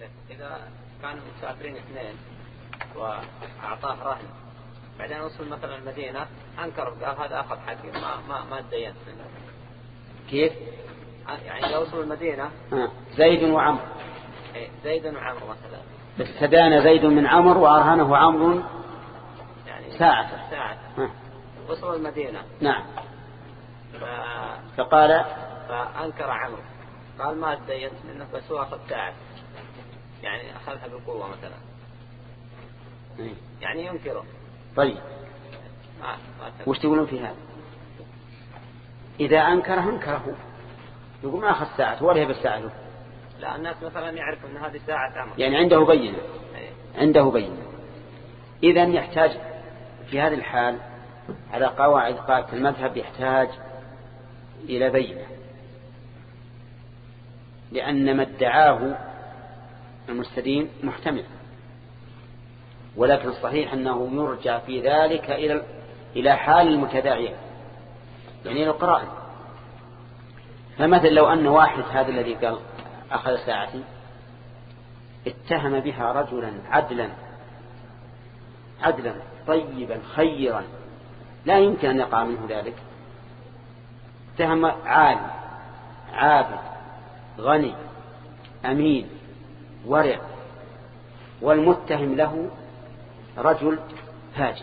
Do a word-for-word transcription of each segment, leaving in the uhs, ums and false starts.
إذا كانوا مسافرين اثنين وأعطاه رهن بعدين وصل مثلا المدينة أنكر قال هذا أخذ حقي ما ما ما تدينت منه. كيف؟ يعني لو وصل المدينة آه. زيد وعمر. إيه زيد وعمر مثلا. بس استدان زيد من عمر وأرهنه عمرو يعني ساعة. ساعة. آه. وصل المدينة. نعم. ف... فقال فأنكر عمرو قال ما تدينت منه بس هو أخذ ساعة يعني أخذها بالقوة مثلا. إيه. يعني ينكره. طيب ما ما وش تقولون في هذا؟ إذا أنكره أنكره يقول ما أخذ ساعة ولا هي بالساعة له. لا الناس مثلا يعرفوا أن هذه ساعة عمر يعني عنده بينة. أيه. عنده بينة. إذن يحتاج في هذه الحال على قواعد قاعدة المذهب يحتاج إلى بينة لأن ما ادعاه المستدين محتمل ولكن الصحيح أنه يرجع في ذلك إلى إلى حال المتداعية يعني إلى القرائن. فمثل لو أن واحد هذا الذي قال أخذ ساعتي اتهم بها رجلا عدلا عدلا طيبا خيرا لا يمكن أن يقع منه ذلك. اتهم عالم عابد غني أمين ورع والمتهم له رجل فاجر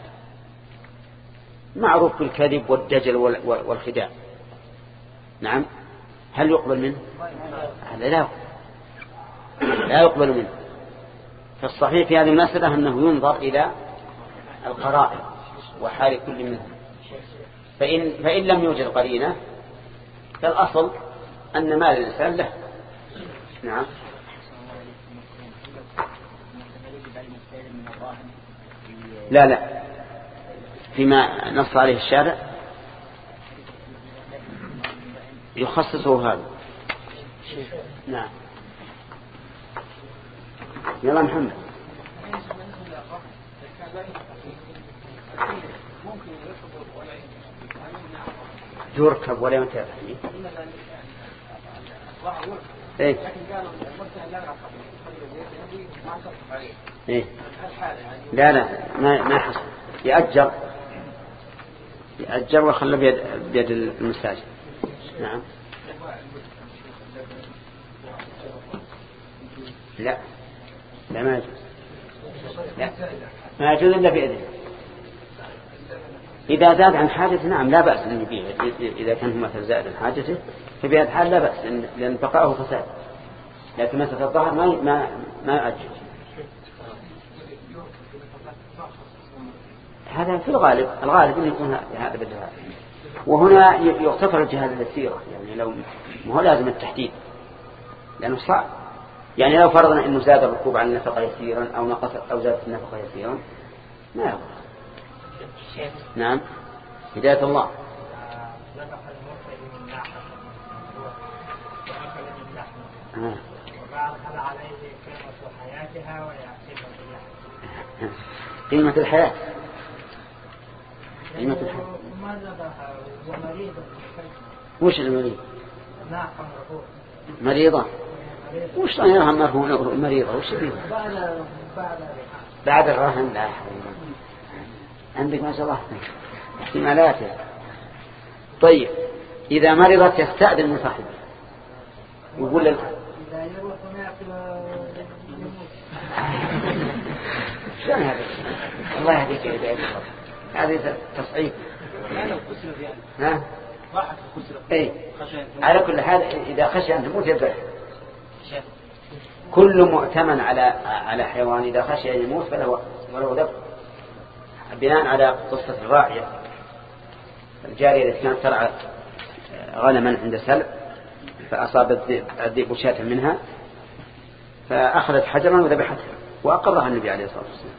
معروف بالكذب والدجل والخداع. نعم هل يقبل منه؟ لا لا لا يقبل منه. فالصحيح في هذه المسألة أنه ينظر إلى القرائن وحال كل منهم فإن, فإن لم يوجد قرينة فالأصل أن مال الإنسان له. نعم لا لا فيما نص عليه الشارع يخصصه هذا. نعم يلا محمد. يركب ولا ينتهي ايه ايه لا لا ما ما حصل يأجر يأجر وخلى بيد بيد المستاجر. نعم لا لا ما يجوز لا ما يجوز إلا بيده. إذا زاد عن حاجته نعم لا بأس أن يبيع إذا كان مثلا زائد عن حاجته ففي هذا الحال لا بأس لأن بقاؤه فساد لكن مثل الظهر ما ما ما يؤجل. هذا في الغالب الغالب أن يكون هذا بالجهاد وهنا يغتفر الجهاد اليسيرة يعني لو ما هو لازم التحديد لأنه صعب يعني لو فرضنا أنه زاد الركوب عن النفقة يسيرا أو نقص أو زاد النفقة يسيرا ما يغتفر. نعم هداية الله. آه. قيمة الحياة قيمة الحياة وش المريض مريضة وش يرهم مرهم مريضة وش فيه بعد الرهن لا عندك ما شاء الله احتمالاته. طيب إذا مرضت يستأذن من صاحبه يقول لك شلون هذا الله يهديك يا هداية الله هذه تصعيد ها اي على كل حال إذا خشي أن تموت يذبح. كل مؤتمن على على حيوان إذا خشي أن يموت فله ولو ذبح بناء على قصة الراعية الجارية التي كانت ترعى غنما عند سلب فأصابت الذئب شاة منها فأخذت حجرا وذبحتها وأقرها النبي عليه الصلاة والسلام.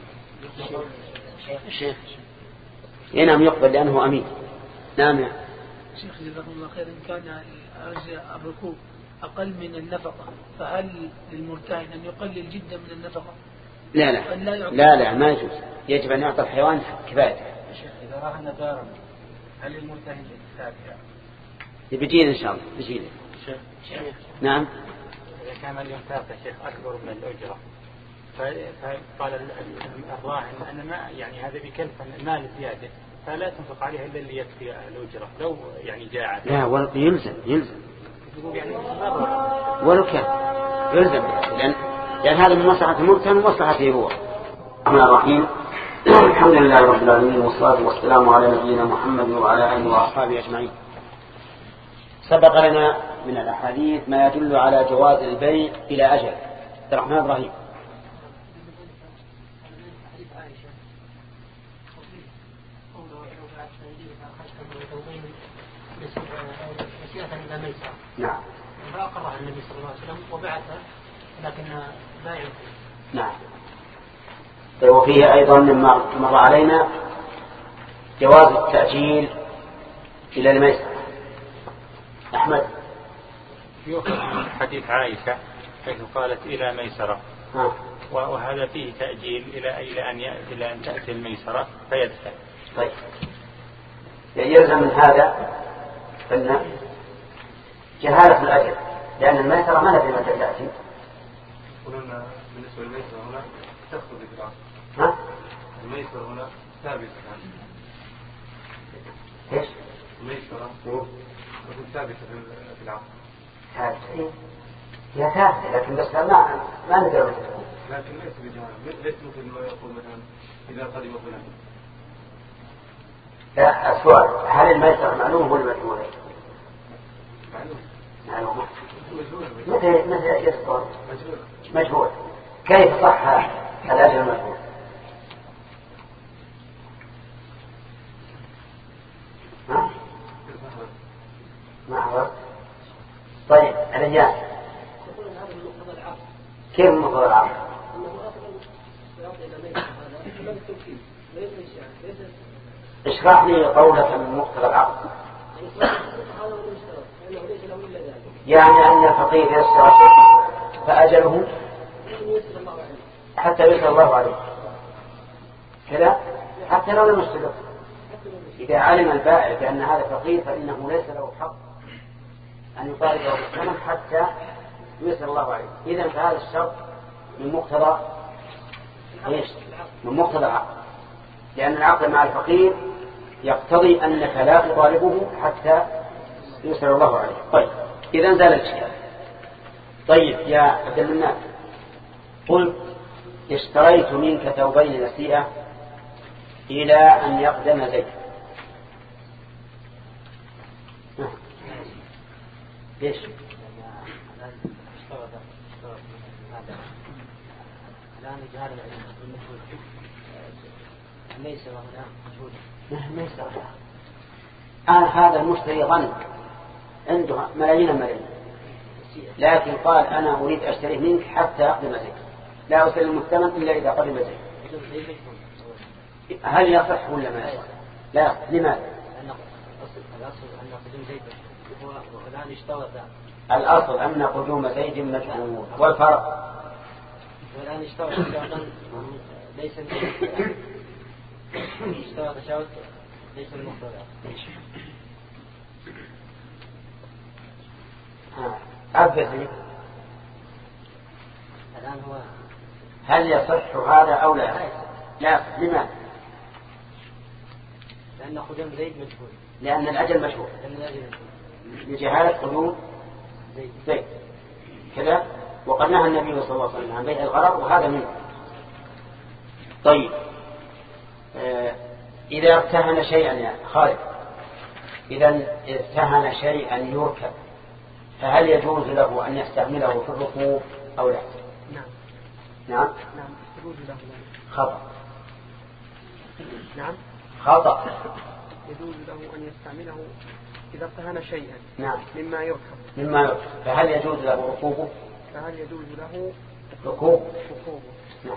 الشيخ ينام يقبل لأنه أمين. نعم يا شيخ جزاكم الله خير. إن كان الركوب أقل من النفقة فهل للمرتهن أن يقلل جدا من النفقة؟ لا لا لا لا ما يجوز يجب أن يعطى الحيوان كفايته. إذا رهن دارا هل للمرتهن الكفاية؟ بيجينا إن شاء الله بيجينا. نعم إذا كان الإنفاق يا شيخ أكبر من الأجرة فقال الراهن أن ما يعني هذا بكلفة المال زيادة فلا تنفق عليها إلا اللي يكفي الأجرة لو يعني جاء لا ولا يلزم يلزم يعني ولو كان يلزم لأن, لأن هذا من مصلحة المرتهن ومصلحته هو. الرحمن الرحيم. الحمد لله رب العالمين والصلاة والسلام على نبينا محمد وعلى آله وأصحابه أجمعين. سبق لنا من الأحاديث ما يدل على جواز البيع إلى أجل. الرحمن الرحيم. نعم. فأقرها النبي صلى الله عليه وسلم وبعثه لكن بايع. نعم. وفيه أيضا مما مر علينا جواز التأجيل إلى الميسر. أحمد. يؤخذ من حديث عائشة حيث قالت إلى ميسرة ها. وهذا فيه تأجيل إلى إلى أن إلى أن تأتي الميسرة فيدفع. طيب. يلزم من هذا أن جهالة الأجل لأن الميسرة ما ندري متى تأتي. قلنا بالنسبة للميسرة هنا تخطب في العصر. ها؟ الميسرة هنا ثابتة. إيش؟ الميسرة تكون ثابتة في العصر. ثابتة. هي ثابتة لكن بس ما ما نقدر نتكلم. لكن ليس بجهالة ليس مثل ما يقول مثلا إذا قدم فلان. لا السؤال هل الميسرة معلوم ولا مجهول؟ معلوم. معلوم. مجهول. متى متى يصدر؟ مجهول. مجهول. كيف صح الأجل المجهول؟ ها؟ ما أعرف. طيب الأيام كيف مقتضى العقد؟ اشرح لي قولك من مقتضى العقد. يعني أن الفقير يسر فأجله حتى يسر الله عليه كذا حتى لو لم يسر. إذا علم البائع بأن هذا فقير فإنه ليس له حق أن يطالبه بالثمن حتى يسر الله عليه. إذن فهذا الشرط من مقتضى إيش؟ من مقتضى العقد لأن العقد مع الفقير يقتضي أنك لا تطالبه حتى يسر الله عليه. طيب إذن زال الاشكال. طيب يا عبد المنان قلت اشتريت منك ثوبين نسيئة إلى أن يقدم زيد. ليش؟ الآن جهال العلم المجهول ليس هنا مجهول ليس الآن هذا المشتري ظن عنده ملايين ملايين لكن قال أنا أريد أشتري منك حتى أقدم زيد لا أسلم الثمن إلا إذا قدم زيد. هل يصح ولا ما يصح؟ لا يصح. لماذا؟ الأصل أن قدوم زيد والآن اشترى ذا. الأصل أن قدوم زيد مجهول والفرق والآن اشترى تشاوطا ليس اشترى تشاوط ليس المقتضى. عبثي. الآن هو هل يصح هذا أو لا؟ لا. لماذا؟ لأن قدوم زيد مجهول. لأن الأجل مشهور. لأن الأجل مجهول. لجهالة قدوم زيد كذا. وقد نهى النبي صلى الله عليه وسلم عن بيع الغرر وهذا منه. طيب آه إذا ارتهن شيئا يا خالد إذا ارتهن شيئا يركب فهل يجوز له أن يستعمله في الركوب أو لا؟ نعم. نعم. نعم يجوز له. خطأ. نعم. خطأ. يجوز له أن يستعمله إذا ارتهن شيئا. نعم. مما يركب. مما يركب فهل يجوز له ركوبه؟ فهل يجوز له ركوب؟ ركوبه. نعم.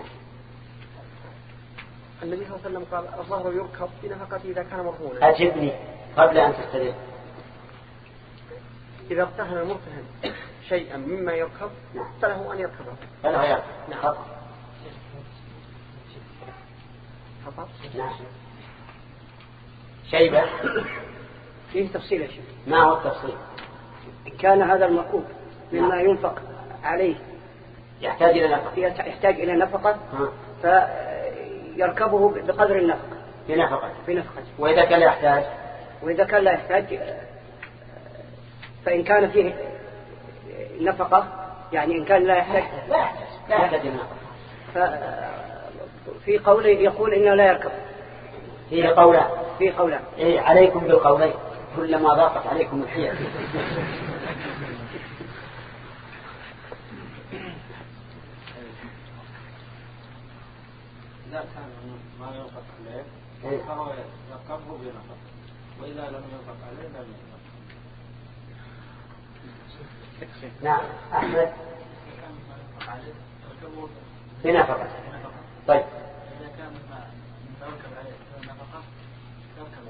النبي صلى الله عليه وسلم قال الظهر يركب بنفقته إذا كان مرهونا. أجبني قبل أن تستدل. إذا ارتهن المرتهن شيئا مما يركب فله أن يركبه. فله يركب. نعم. خطأ. خطأ. نعم. شيبة. فيه تفصيل يا شيخ. ما هو التفصيل؟ كان هذا المركوب مما ينفق عليه يحتاج إلى نفقة يحتاج إلى نفقة فيركبه بقدر النفقة في نفقة في نفقة وإذا كان لا يحتاج وإذا كان لا يحتاج فإن كان فيه نفقة يعني إن كان لا يحتاج لا يحتاج لا يحتاج النفقة. في قوله يقول إنه لا يركب فيه قولان فيه قولان إيه عليكم بالقولين كلما ضاقت عليكم الحيل. إذا كان ما ينفق عليه فهو يركبه بنفقة وإذا لم ينفق عليه لم ينفق. نعم أحمد بنفقة. طيب إذا كان ما يركب عليه نفقة يركب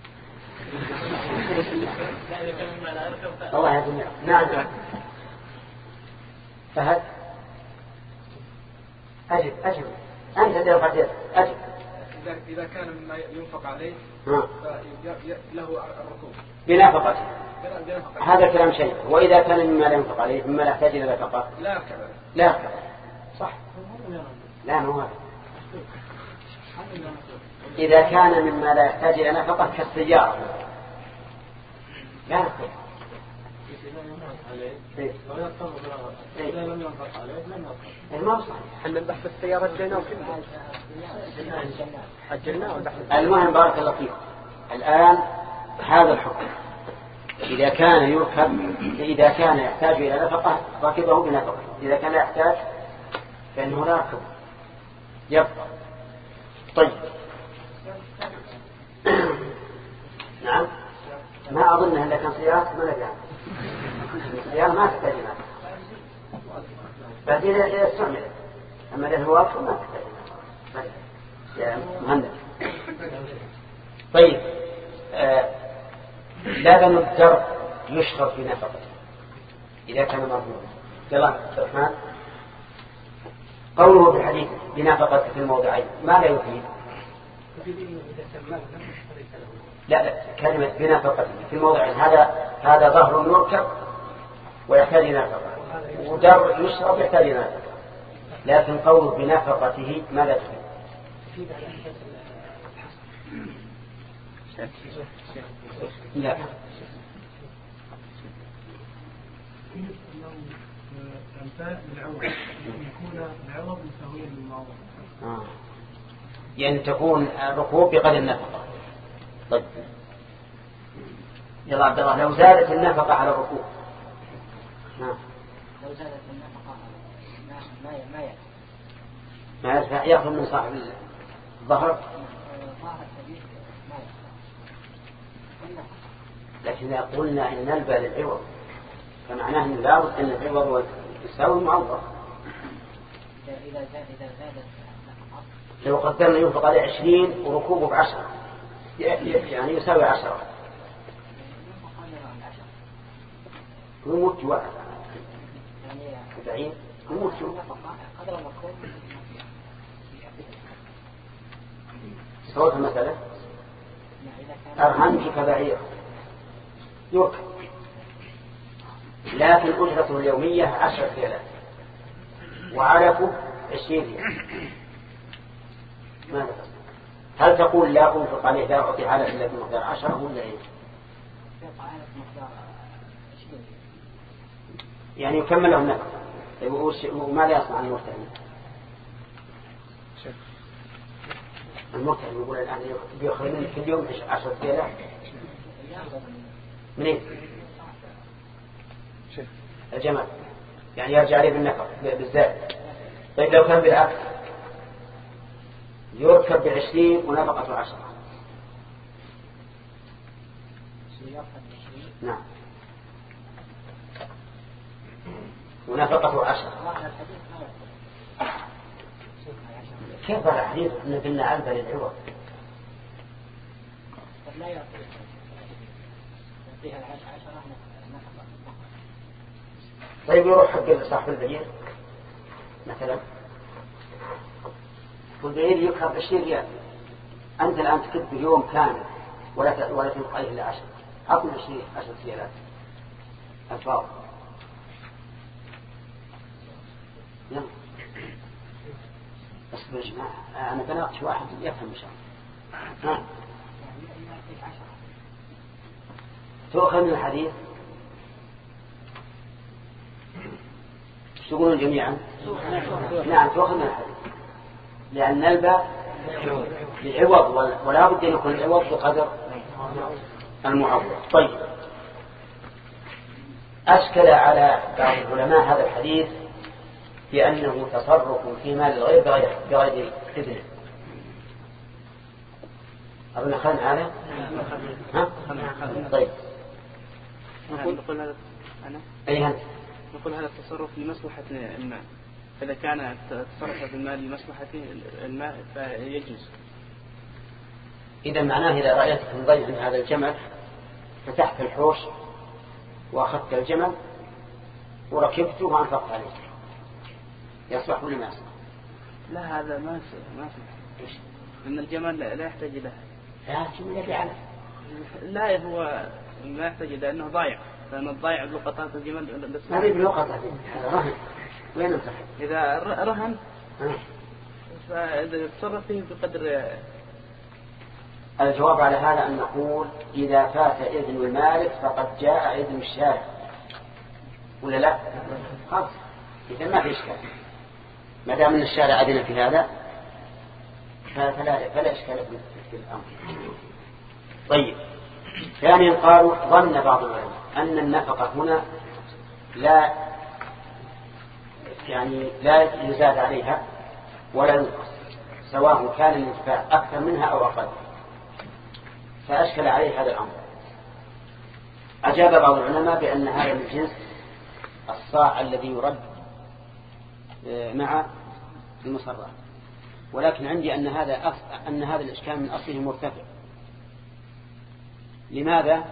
لا إذا كان ما لا يركب الله يجزيك. نعم فهد أجب أجب أنت دفعت أجب. إذا إذا كان مما ينفق عليه له الركوب بنفقة هذا كلام شيء. وإذا كان مما لا ينفق عليه مما لا يحتاج إلى نفقة لا يركب لا يركب صح. لا مو هذا. إذا كان مما لا يحتاج إلى نفقة كالسيارة لا يركب. إذا لم ينفق عليه لم يركب. ما صحيح. احنا نبحث السيارة الجنة الجنة. المهم بارك الله فيكم. الآن هذا الحكم إذا كان يركب إذا كان يحتاج إلى نفقة ركبه بنفقة. إذا كان لا يحتاج فإنه لا يركب يبقى. طيب نعم ما أظنها إلا كان سيارة ما نجح السيارة ما تحتاج نفقة بعدين إذا استعملت أما إذا هو أفضل ما تحتاج نفقة يا مهندس. طيب آه لبن الدر يشرب في نفقته إذا كان مرفوعا. يلا عبد الرحمن قوله في الحديث بنفقة في الموضعين ما لا يفيد. لا لا كلمة بنفقة في الموضعين هذا هذا ظهر يركب ويحتاج نفقة ودر يشرب يحتاج نفقة. لكن قوله بنفقته ما لا تفيد. لا الفاء بالعوض يكون العوض مساويا للمعوض آه. يعني تكون الركوب بقدر النفقة. طيب يلا عبد الله لو زادت النفقة على الركوب نعم لو زادت النفقة ما ما يأتي ما يدفع يأخذ من صاحب الظهر لكن إذا قلنا إن نلبى للعوض فمعناه أنه لا بد أن العوض يساوي المعوض. إذا زاد إذا زادت لو قدرنا ينفق عليه عشرين وركوبه بعشرة يعني يساوي عشرة يموت واحد أربعين يموت قدر الركوب صوت المسألة أرهنك كبعير يركب لكن أجرته اليومية عشرة ريالات وعلفه عشرين ريال. ماذا تصنع؟ هل تقول لا أنفق عليه لا أعطي علف إلا بمقدار عشرة ولا إيه؟ يعني يكمل له النفقة. وماذا يصنع المرتهن؟ المرتهن يقول الآن بيأخذ منك في اليوم عشرة ريالات منين؟ الجمال يعني يرجع عليه بالنفق بالزاد. طيب لو كان بالعكس يركب بعشرين ونفقة عشرة نعم ونفقة عشرة كيف هذا الحديث أن قلنا علبة للعوض لا يعطيها عشرة نفقة. طيب يروح حق صاحب البعير مثلا والبعير يكرب عشرين ريال أنت الآن تكب يوم كامل ولا ولا تنفق عليه إلا عشرة عطنا عشرين عشرة ريالات الفاضل نعم. بس يا جماعة أنا بناقش واحد يفهم إن شاء الله. نعم. تؤخذ من الحديث تقولون جميعا؟ نعم تؤخذ من الحديث، لأن الباء للعوض ولا بد أن يكون العوض بقدر المعوض. طيب، أشكل على بعض العلماء هذا الحديث بأنه تصرف في مال الغير بغير بغير إذنه. أظن خلنا هذا؟ ها؟ طيب. نقول نقول هذا أنا. أي أنت؟ نقول هذا التصرف لمصلحة المال، إذا كان التصرف في المال لمصلحة المال فيجوز. إذا معناه إذا رأيتك مضيع من هذا الجمل فتحت الحوش وأخذت الجمل وركبته وأنفقت عليه، يصلح ولا ما يصلح؟ لا هذا ما ما في، إن الجمل لا يحتاج له. لا الجمل يبي على. لا هو ما يحتاج لأنه ضايع، لأن الضايع بلقطات الجمل بس. ما هي بلقطات هذا رهن. وين الرهن؟ إذا رهن فإذا تصرف فيه بقدر. الجواب على هذا أن نقول إذا فات إذن المالك فقد جاء إذن الشارع، ولا لا؟ خلاص إذا ما في إشكال، ما دام أن الشارع أذن في هذا فلا فلا إشكال في الأمر. طيب، ثانيا قالوا ظن بعض العلماء أن النفقة هنا لا يعني لا يزاد عليها ولا ينقص، سواء كان الانتفاع أكثر منها أو أقل، فأشكل عليه هذا الأمر. أجاب بعض العلماء بأن هذا من جنس الصاع الذي يرد مع المصرات، ولكن عندي أن هذا أص... أن هذا الإشكال من أصله مرتفع. لماذا؟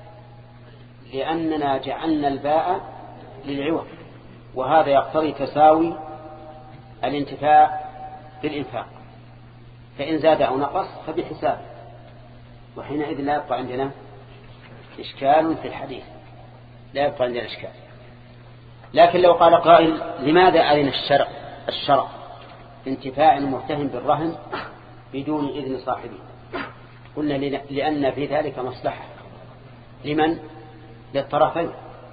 لأننا جعلنا الباء للعوض، وهذا يقتضي تساوي الانتفاع بالإنفاق، فإن زاد أو نقص فبحساب، وحينئذ لا يبقى عندنا إشكال في الحديث، لا يبقى عندنا إشكال. لكن لو قال قائل لماذا أذن الشرع الشرع انتفاع المرتهن بالرهن بدون إذن صاحبه؟ قلنا لأن في ذلك مصلحة لمن؟ للطرفين،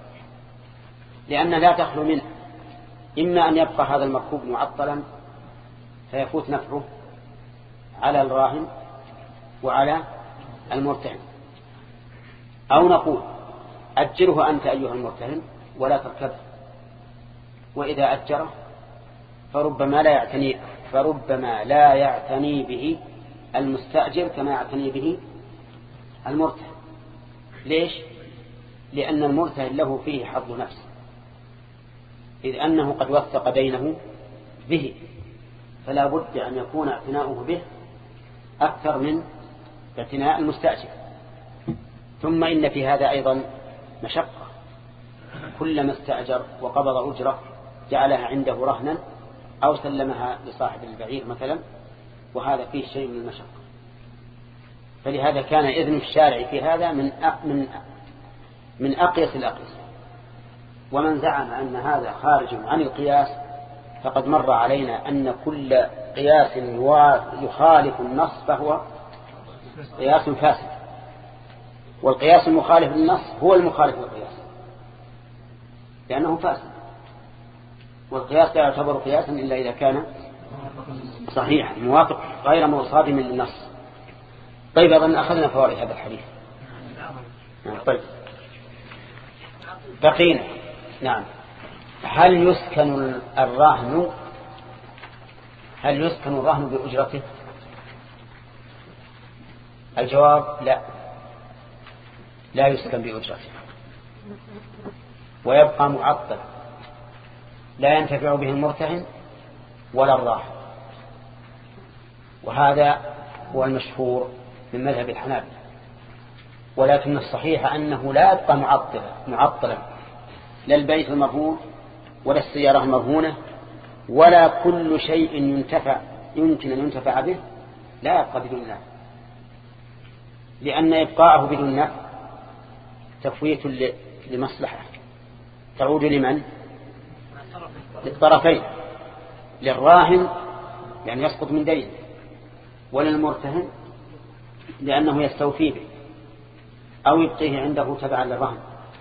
لأن لا تخلو منه، إما أن يبقى هذا المركوب معطلا فيفوت نفعه على الراهن وعلى المرتهن، أو نقول أجره أنت أيها المرتهن ولا تركبه، وإذا أجره فربما لا يعتني فربما لا يعتني به المستأجر كما يعتني به المرتهن. ليش؟ لأن المرتهن له فيه حظ نفس، إذ أنه قد وثق دينه به، فلا بد أن يكون اعتناؤه به أكثر من اعتناء المستأجر. ثم إن في هذا أيضا مشقة، كلما استأجر وقبض أجرة جعلها عنده رهنا أو سلمها لصاحب البعير مثلا، وهذا فيه شيء من المشقة. فلهذا كان إذن الشارع في هذا من من من أقيس الأقيس. ومن زعم أن هذا خارج عن القياس فقد مر علينا أن كل قياس يخالف النص فهو قياس فاسد، والقياس المخالف للنص هو المخالف للقياس لأنه فاسد، والقياس لا يعتبر قياسا إلا إذا كان صحيحا موافق غير مصادم للنص. طيب، أظن أخذنا فوائد هذا الحديث. طيب، بقينا. نعم، هل يسكن الرهن هل يسكن الرهن بأجرته؟ الجواب لا، لا يسكن بأجرته، ويبقى معطل لا ينتفع به المرتهن ولا الراهن، وهذا هو المشهور من مذهب الحنابلة. ولكن الصحيح أنه لا يبقى معطلا معطلا لا البيت المرهون ولا السيارة المرهونة ولا كل شيء ينتفع يمكن أن ينتفع به لا يبقى بدون نفع، لأن إبقاءه بدون نفع تفويت لمصلحة تعود لمن؟ للطرفين، للراهن يعني يسقط من دين، وللمرتهن لأنه يستوفي به أو يبقيه عنده تبعا للرهن،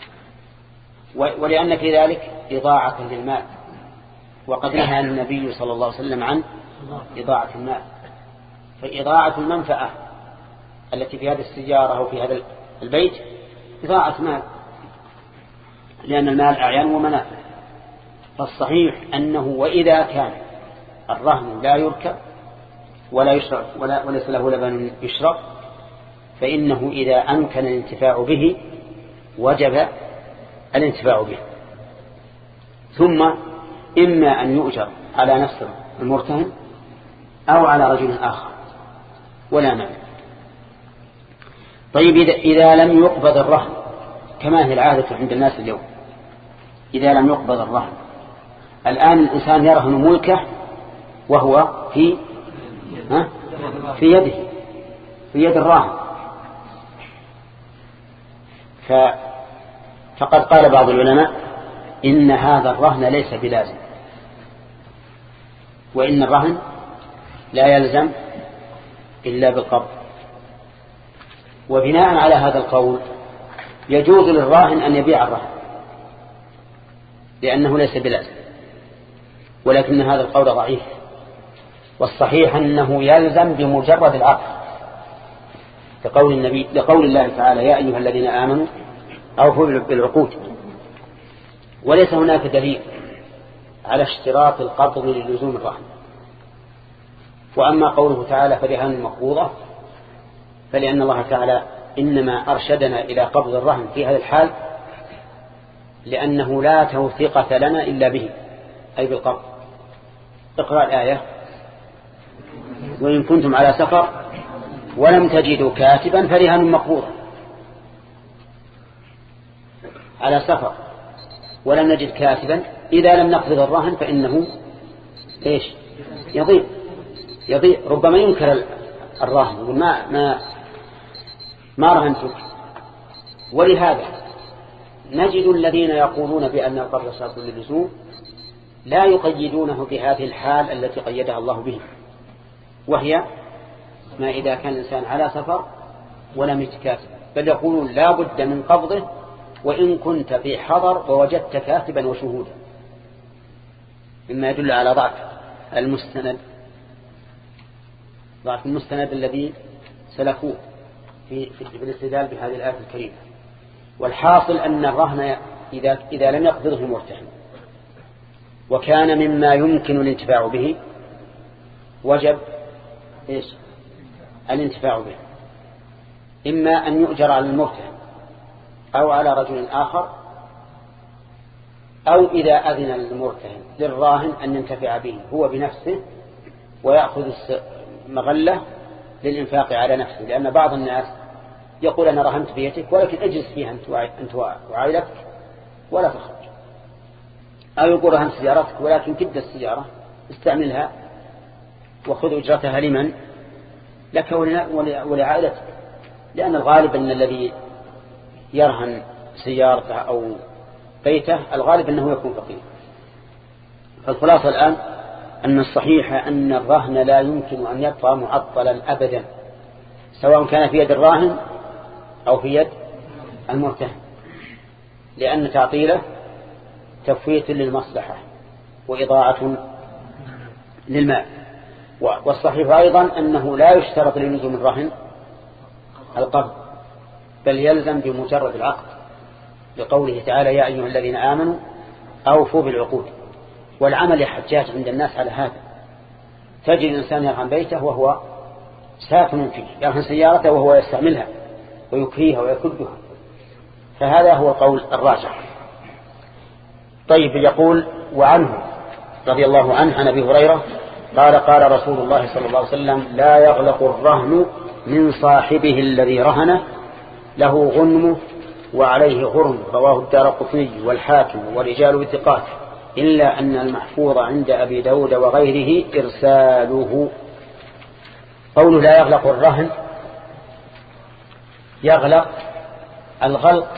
ولأن في ذلك إضاعة للمال، وقد نهى النبي صلى الله عليه وسلم عن إضاعة المال. فإضاعة المنفعة التي في هذه السيارة أو في هذا البيت إضاعة مال، لأن المال أعيان ومنافع. فالصحيح أنه وإذا كان الرهن لا يركب ولا يشرب ولا وليس له لبن يشرب، فإنه إذا أمكن الانتفاع به وجب الانتفاع به. ثم إما أن يؤجر على نفس المرتهن أو على رجل آخر ولا مانع. طيب إذا لم يقبض الرهن، كما هي العادة عند الناس اليوم، إذا لم يقبض الرهن، الآن الإنسان يرهن ملكه وهو في ها في يده، في يد الراهن. فقد قال بعض العلماء إن هذا الرهن ليس بلازم، وإن الرهن لا يلزم إلا بالقبض. وبناء على هذا القول يجوز للراهن أن يبيع الرهن لأنه ليس بلازم، ولكن هذا القول ضعيف، والصحيح أنه يلزم بمجرد العقد، لقول النبي لقول الله تعالى يا أيها الذين آمنوا أوفوا بالعقود. وليس هناك دليل على اشتراط القبض للزوم الرهن. وأما قوله تعالى فرهان مقبوضة، فلأن الله تعالى إنما أرشدنا إلى قبض الرهن في هذا الحال لأنه لا توثيقة لنا إلا به، أي بالقبض. اقرأ الآية: وإن كنتم على سفر ولم تجدوا كاتبا فرهان مقبوضة. على سفر ولم نجد كاتبا، إذا لم نقبض الرهن فإنه إيش؟ يضيع يضيع ربما ينكر الراهن ما ما ما رهنتك. ولهذا نجد الذين يقولون بأن القبض شرط للزوم لا يقيدونه بهذه الحال التي قيدها الله به، وهي ما إذا كان الإنسان على سفر ولم يتكاتب، بل يقولون لا بد من قبضه وإن كنت في حضر ووجدت كاتبا وشهودا، مما يدل على ضعف المستند ضعف المستند الذي سلكوه في في الاستدلال بهذه الآية الكريمة. والحاصل أن الرهن إذا إذا لم يقبضه المرتهن وكان مما يمكن الانتفاع به وجب إيش؟ الانتفاع به، إما أن يؤجر على المرتهن أو على رجل آخر، أو إذا أذن المرتهن للراهن أن ينتفع به هو بنفسه ويأخذ مغلة للإنفاق على نفسه. لأن بعض الناس يقول أنا رهنت بيتك ولكن اجلس فيها أنت وعائلتك ولا تخرج، أو يقول رهنت سيارتك ولكن كد السيارة استعملها وخذ أجرتها لمن؟ لك ولعائلتك. لأن الغالب أن الذي يرهن سيارته أو بيته الغالب أنه يكون فقير. فالخلاصة الآن أن الصحيح أن الرهن لا يمكن أن يبقى معطلا أبدا، سواء كان في يد الراهن أو في يد المرتهن، لأن تعطيله تفويت للمصلحة وإضاعة للمال. والصحيح أيضا أنه لا يشترط للزوم الرهن القبض، بل يلزم بمجرد العقد، لقوله تعالى يا أيها الذين آمنوا أوفوا بالعقود. والعمل يا حجاج عند الناس على هذا، تجد الإنسان يرهن بيته وهو ساكن فيه، يرهن سيارته وهو يستعملها ويكفيها ويكدها، فهذا هو قول الراجح. طيب يقول وعنه رضي الله عنه عن أبي هريرة قال قال رسول الله صلى الله عليه وسلم لا يغلق الرهن من صاحبه الذي رهنه له غنمه وعليه غرم، رواه الدارقطني والحاكم ورجال الثقات، إلا أن المحفوظ عند أبي داود وغيره إرساله. قوله لا يغلق الرهن، يغلق الغلق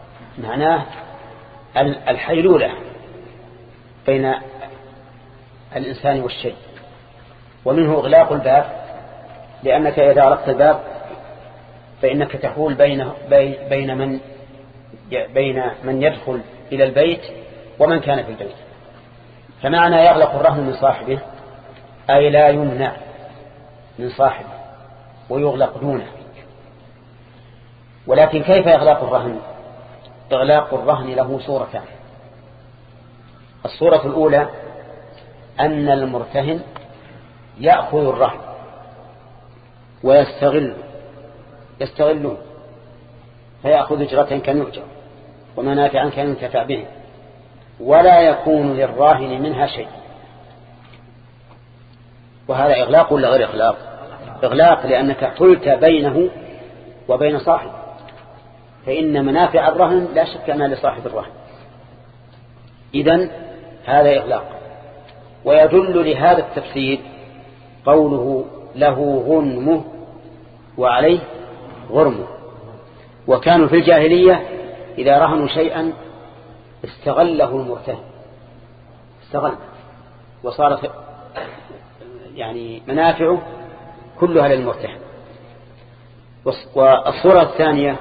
معناه الحيلولة بين الإنسان والشيء، ومنه إغلاق الباب، لأنك إذا أغلقت الباب فإنك تحول بين بين من بين من يدخل إلى البيت ومن كان في البيت. فمعنى يغلق الرهن من صاحبه أي لا يمنع من صاحبه ويغلق دونه. ولكن كيف يغلق الرهن؟ إغلاق الرهن له صورتان. الصورة الأولى أن المرتهن يأخذ الرهن ويستغل يستغله فيأخذ أجرة كان يؤجر ومنافعا كان ينتفع به، ولا يكون للراهن منها شيء. وهذا إغلاق ولا غير إغلاق؟ إغلاق، لأنك حلت بينه وبين صاحب، فإن منافع الرهن لا شك أنها لصاحب الرهن. إذن هذا إغلاق. ويدل لهذا التفسير قوله له غنمه وعليه غرمه. وكانوا في الجاهلية إذا رهنوا شيئا استغله المرتهن، استغل وصارت يعني منافعه كلها للمرتهن. والصورة الثانية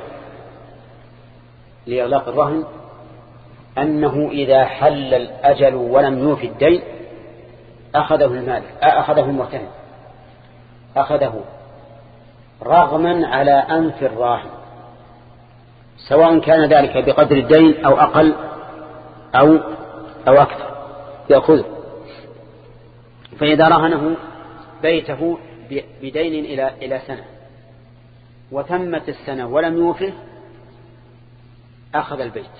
لإغلاق الرهن أنه إذا حل الأجل ولم يوفي الدين أخذه المال أخذه المرتهن أخذه رغما على أنف الراهن، سواء كان ذلك بقدر الدين أو أقل أو أو أكثر يأخذه. فإذا رهنه بيته بدين إلى إلى سنة وتمت السنة ولم يوفه أخذ البيت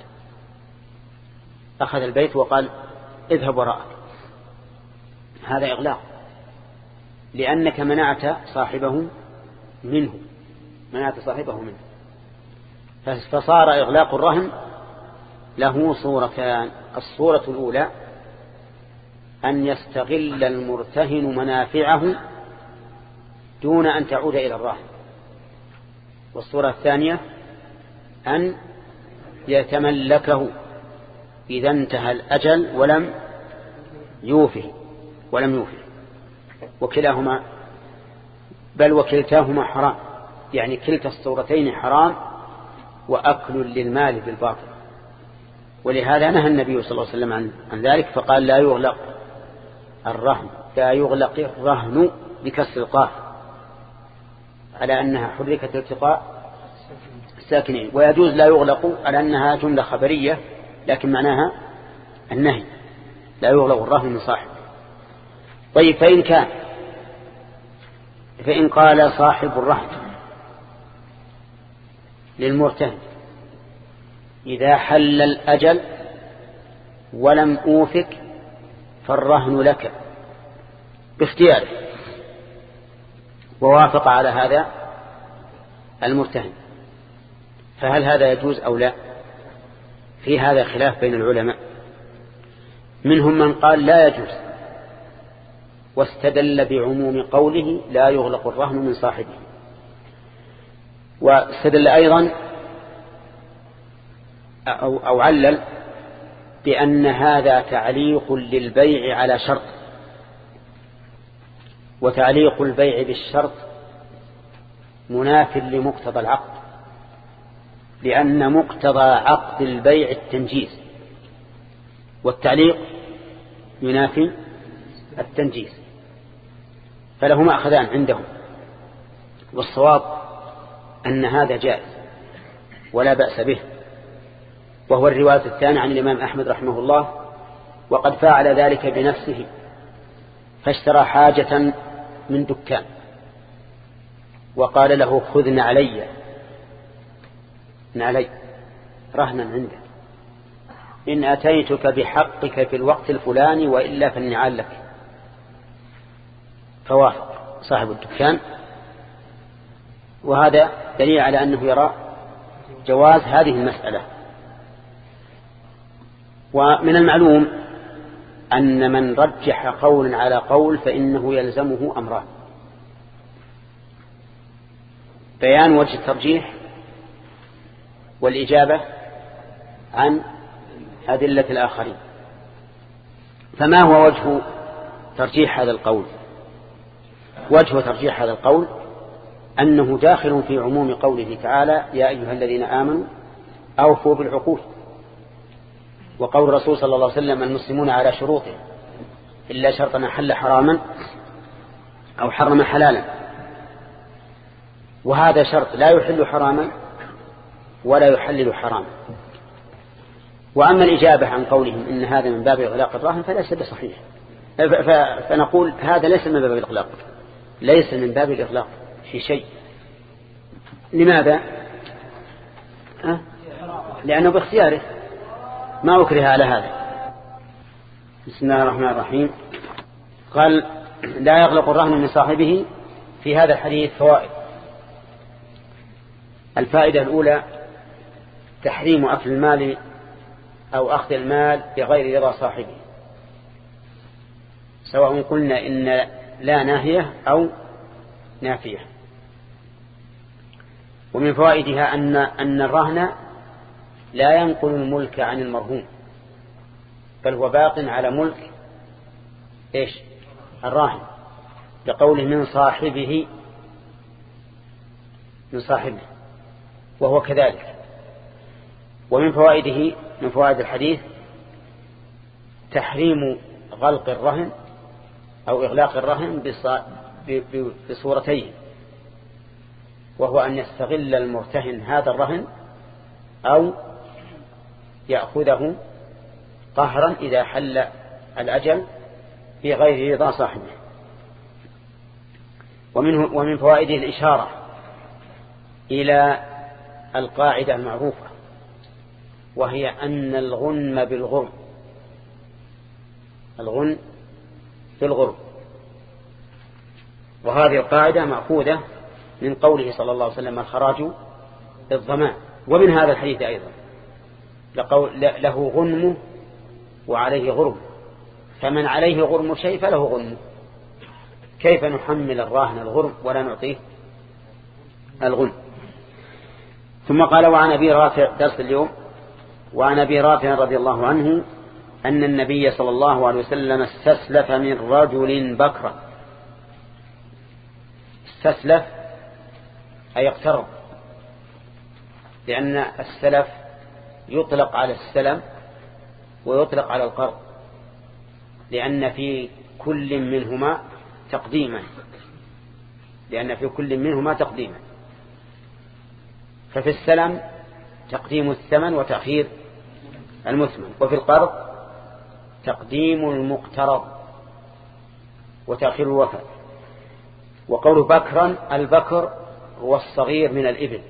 أخذ البيت وقال اذهب وراءك. هذا إغلاق، لأنك منعت صاحبه منه منعت صاحبه منه فصار إغلاق الرهن له صورتان. الصورة الأولى أن يستغل المرتهن منافعه دون أن تعود إلى الراهن، والصورة الثانية أن يتملكه إذا انتهى الأجل ولم يوفه ولم يوفه وكلاهما بل وكلتاهما حرام، يعني كلتا الصورتين حرام وأكل للمال بالباطل. ولهذا نهى النبي صلى الله عليه وسلم عن, عن ذلك فقال لا يغلق الرهن لا يغلق الرهن بكسر القاف على أنها حركت التقاء الساكنين، ويجوز لا يغلق على أنها جملة خبرية لكن معناها النهي لا يغلق الرهن من صاحب. طيب فإن كان فإن قال صاحب الرهن للمرتهن إذا حل الأجل ولم أوفك فالرهن لك باختياره، ووافق على هذا المرتهن، فهل هذا يجوز أو لا؟ في هذا خلاف بين العلماء، منهم من قال لا يجوز واستدل بعموم قوله لا يغلق الرهن من صاحبه، واستدل أيضا أو, أو علل بأن هذا تعليق للبيع على شرط، وتعليق البيع بالشرط مناف لمقتضى العقد، لأن مقتضى عقد البيع التنجيز والتعليق ينافي التنجيز، فلهما أخذان عندهم. والصواب أن هذا جائز ولا بأس به، وهو الرواية الثانية عن الإمام أحمد رحمه الله، وقد فعل ذلك بنفسه فاشترى حاجة من دكان وقال له خذ علي علي رهنا عندك إن أتيتك بحقك في الوقت الفلاني وإلا فالنعال لك. فوافق صاحب الدكان، وهذا دليل على أنه يرى جواز هذه المسألة. ومن المعلوم أن من رجح قول على قول فإنه يلزمه أمران: بيان وجه الترجيح، والإجابة عن أدلة الآخرين. فما هو وجه ترجيح هذا القول. وجه ترجيح هذا القول أنه داخل في عموم قوله تعالى يا أيها الذين آمنوا أوفوا بالعقود، وقول الرسول صلى الله عليه وسلم المسلمون على شروطه إلا شرطا حل حراما أو حرم حلالا، وهذا شرط لا يحل حراما ولا يحلل حراما. وأما الإجابة عن قولهم إن هذا من باب إغلاق الرهن فليس بصحيح، فنقول هذا ليس من باب الإغلاق، ليس من باب الإغلاق في شيء. لماذا؟ أه؟ لأنه باختياره ما أكره على هذا. بسم الله الرحمن الرحيم. قال لا يغلق الرهن من صاحبه. في هذا الحديث فوائد. الفائدة الأولى تحريم أكل المال أو أخذ المال بغير رضا صاحبه، سواء قلنا إن لا ناهية أو نافية. ومن فوائدها أن أن الرهن لا ينقل الملك عن المرهون، بل هو باق على ملك إيش الراهن، لقوله من صاحبه من صاحبه وهو كذلك. ومن فوائده من فوائد الحديث تحريم غلق الرهن أو إغلاق الرهن بصورتين، وهو أن يستغل المرتهن هذا الرهن أو يأخذه قهرا إذا حل الأجل في غير رضا صاحبه. ومنه ومن فوائده الإشارة إلى القاعدة المعروفة، وهي أن الغنم بالغرم، الغنم بالغرم، وهذه القاعدة مأخوذة من قوله صلى الله عليه وسلم الخراج بالضمان. ومن هذا الحديث أيضا له غنم وعليه غرم، فمن عليه غرم شيء فله غنم. كيف نحمل الراهن الغرم ولا نعطيه الغنم؟ ثم قال وعن أبي رافع درس اليوم. وعن أبي رافع رضي الله عنه أن النبي صلى الله عليه وسلم استسلف من رجل بكرا. استسلف أي اقترض، لأن السلف يطلق على السلم ويطلق على القرض، لأن في كل منهما تقديما لأن في كل منهما تقديما ففي السلم تقديم الثمن وتأخير المثمن، وفي القرض تقديم المقترض وتأخير الوفاء. وقول بكرا، البكر هو الصغير من الإبل.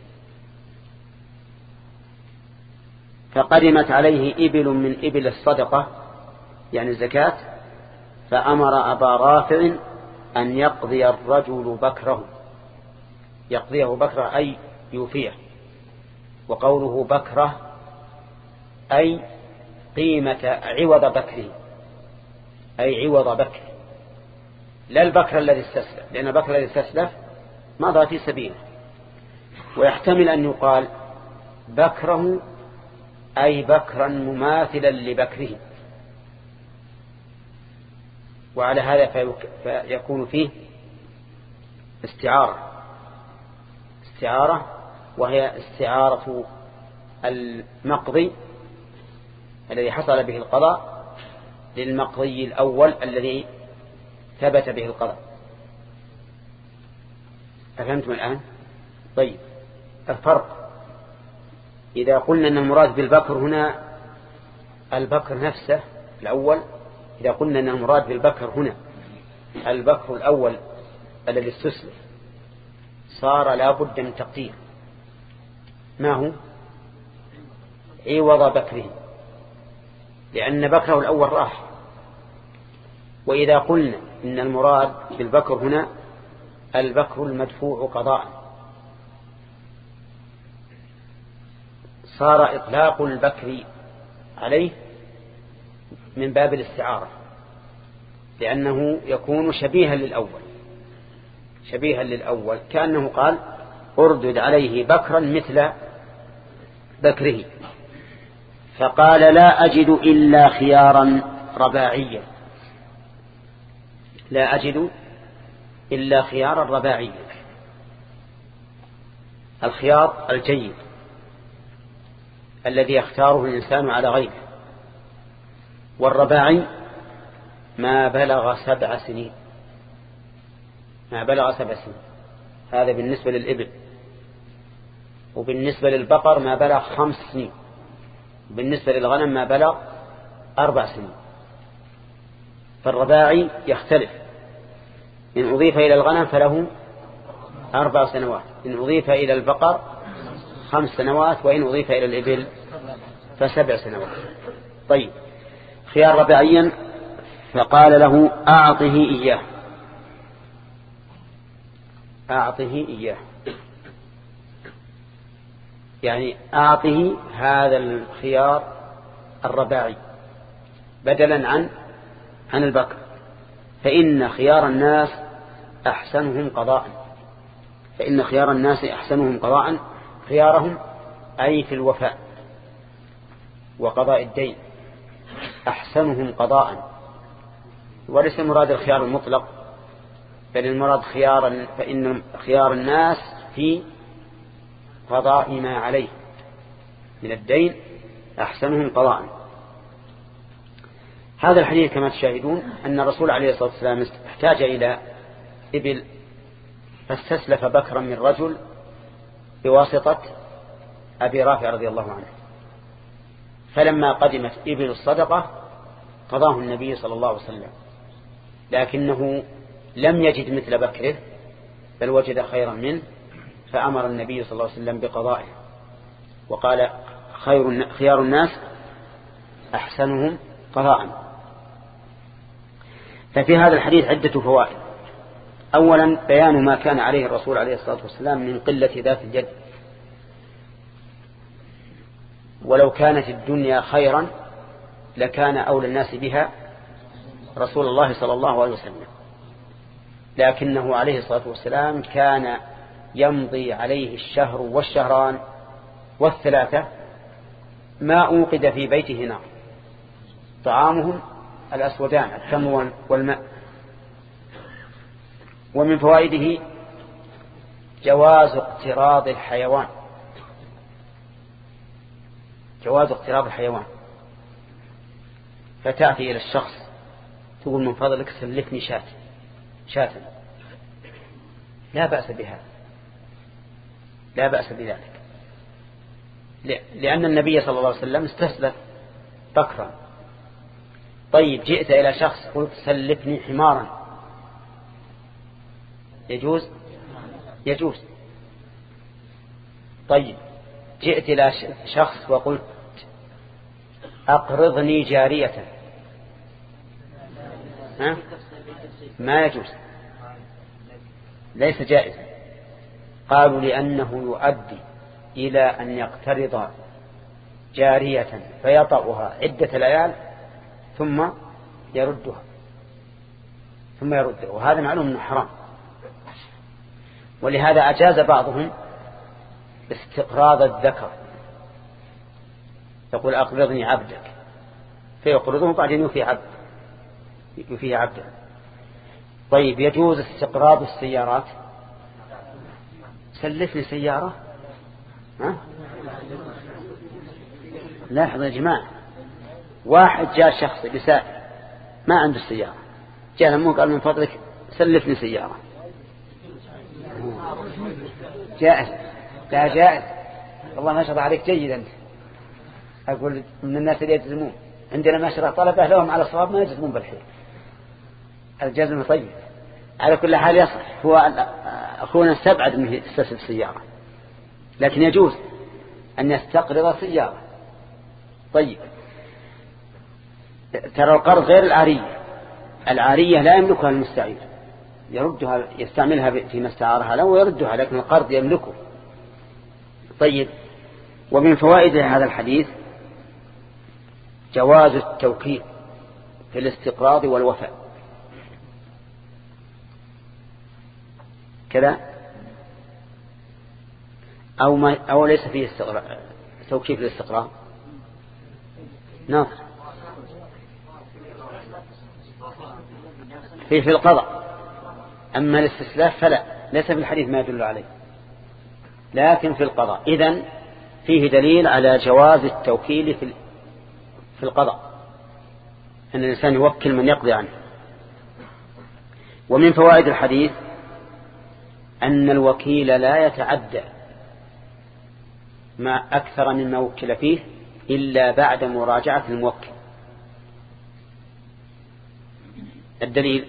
فقدمت عليه إبل من إبل الصدقة يعني الزكاة، فأمر أبا رافع أن يقضي الرجل بكره، يقضيه بكره أي يوفيه. وقوله بكره أي قيمة عوض بكره، أي عوض بكر، لا البكر الذي استسلف، لأن البكر الذي استسلف مضى في سبيله. ويحتمل أن يقال بكره أي بكرا مماثلا لبكره، وعلى هذا فيكون فيه استعارة استعارة وهي استعارة المقضي الذي حصل به القضاء للمقضي الأول الذي ثبت به القضاء. أفهمتم الآن؟ طيب، الفرق إذا قلنا أن المراد بالبكر هنا البكر نفسه الأول، إذا قلنا أن المراد بالبكر هنا البكر الأول الذي استسلف، صار لا بد من تقدير ما هو عوض بكره، لأن بكره الأول راح. وإذا قلنا إن المراد بالبكر هنا البكر المدفوع قضاء، صار إطلاق البكر عليه من باب الاستعارة، لأنه يكون شبيها للأول شبيها للأول كأنه قال أردد عليه بكرا مثل بكره، فقال لا أجد إلا خيارا رباعيا. لا أجد إلا خيار الرباعي، الخيار الجيد الذي يختاره الإنسان على غيره. والرباعي ما بلغ سبع سنين، ما بلغ سبع سنين، هذا بالنسبة للإبل. وبالنسبة للبقر ما بلغ خمس سنين، وبالنسبة للغنم ما بلغ أربع سنين. فالرباعي يختلف، إن أضيف إلى الغنم فله أربع سنوات، إن أضيف إلى البقر خمس سنوات، وإن أضيف إلى الإبل فسبع سنوات. طيب، خيار رباعيا فقال له أعطه إياه، أعطه إياه يعني أعطه هذا الخيار الرباعي بدلا عن عن البكر، فإن خيار الناس أحسنهم قضاء، فإن خيار الناس أحسنهم قضاء، خيارهم أي في الوفاء وقضاء الدين، أحسنهم قضاء. وليس المراد الخيار المطلق، بل المراد خيار، فإن خيار الناس في قضاء ما عليه من الدين أحسنهم قضاء. هذا الحديث كما تشاهدون أن الرسول عليه الصلاة والسلام احتاج إلى إبل، فاستسلف بكرا من رجل بواسطة أبي رافع رضي الله عنه، فلما قدمت إبل الصدقة قضاه النبي صلى الله عليه وسلم، لكنه لم يجد مثل بكره بل وجد خيرا منه، فأمر النبي صلى الله عليه وسلم بقضائه، وقال خير خيار الناس أحسنهم قضاء. ففي هذا الحديث عدة فوائد. أولا بيان ما كان عليه الرسول عليه الصلاة والسلام من قلة ذات الجد، ولو كانت الدنيا خيرا لكان أولى الناس بها رسول الله صلى الله عليه وسلم، لكنه عليه الصلاة والسلام كان يمضي عليه الشهر والشهران والثلاثة ما أوقد في بيته نار، طعامهم الأسودان التمر والماء. ومن فوائده جواز اقتراض الحيوان، جواز اقتراض الحيوان، فتأتي إلى الشخص تقول من فضلك سلفني شاة شاة، لا بأس بهذا، لا بأس بذلك، لأن النبي صلى الله عليه وسلم استسلف بكرا. طيب، جئت إلى شخص قلت سلفني حمارا، يجوز؟ يجوز. طيب، جئت إلى شخص وقلت أقرضني جارية، ها؟ ما يجوز، ليس جائزا. قالوا لأنه يؤدي إلى أن يقترض جارية فيطأها عدة ليال ثم يردها ثم يردها وهذا معلوم أنه حرام. ولهذا أجاز بعضهم استقراض الذكر، يقول أقرضني عبدك، فيقرضه بعدين يوفي عبد يوفيه عبدا. طيب، يجوز استقراض السيارات، سلفني سيارة، ها؟ لاحظوا يا جماعة، واحد جاء شخص بسائل ما عنده السيارة، جاء لمه قال من فضلك سلفني سيارة، جائز؟ لا جائز. والله ما شاء الله عليك جيد أنت. أقول من الناس اللي يجزمون، عندنا معشرة طلبة لهم على الصواب ما يجزمون بالحيل، الجزم طيب. على كل حال يصح، هو أخونا استبعد أنه يستسلف سيارة، لكن يجوز أن يستقرض سيارة. طيب، ترى القرض غير العارية، العارية لا يملكها المستعير، يردها يستعملها فيما استعارها له ويردها، لكن القرض يملكه. طيب، ومن فوائد هذا الحديث جواز التوكيل في الاستقراض والوفاء كذا، أو, ما أو ليس فيه توكيل في الاستقراض. ناظر فيه في القضاء، أما الاستسلاف فلا، ليس في الحديث ما يدل عليه، لكن في القضاء. إذن فيه دليل على جواز التوكيل في في القضاء، أن الإنسان يوكل من يقضي عنه. ومن فوائد الحديث أن الوكيل لا يتعدى ما أكثر مما وكل فيه إلا بعد مراجعة الموكل. الدليل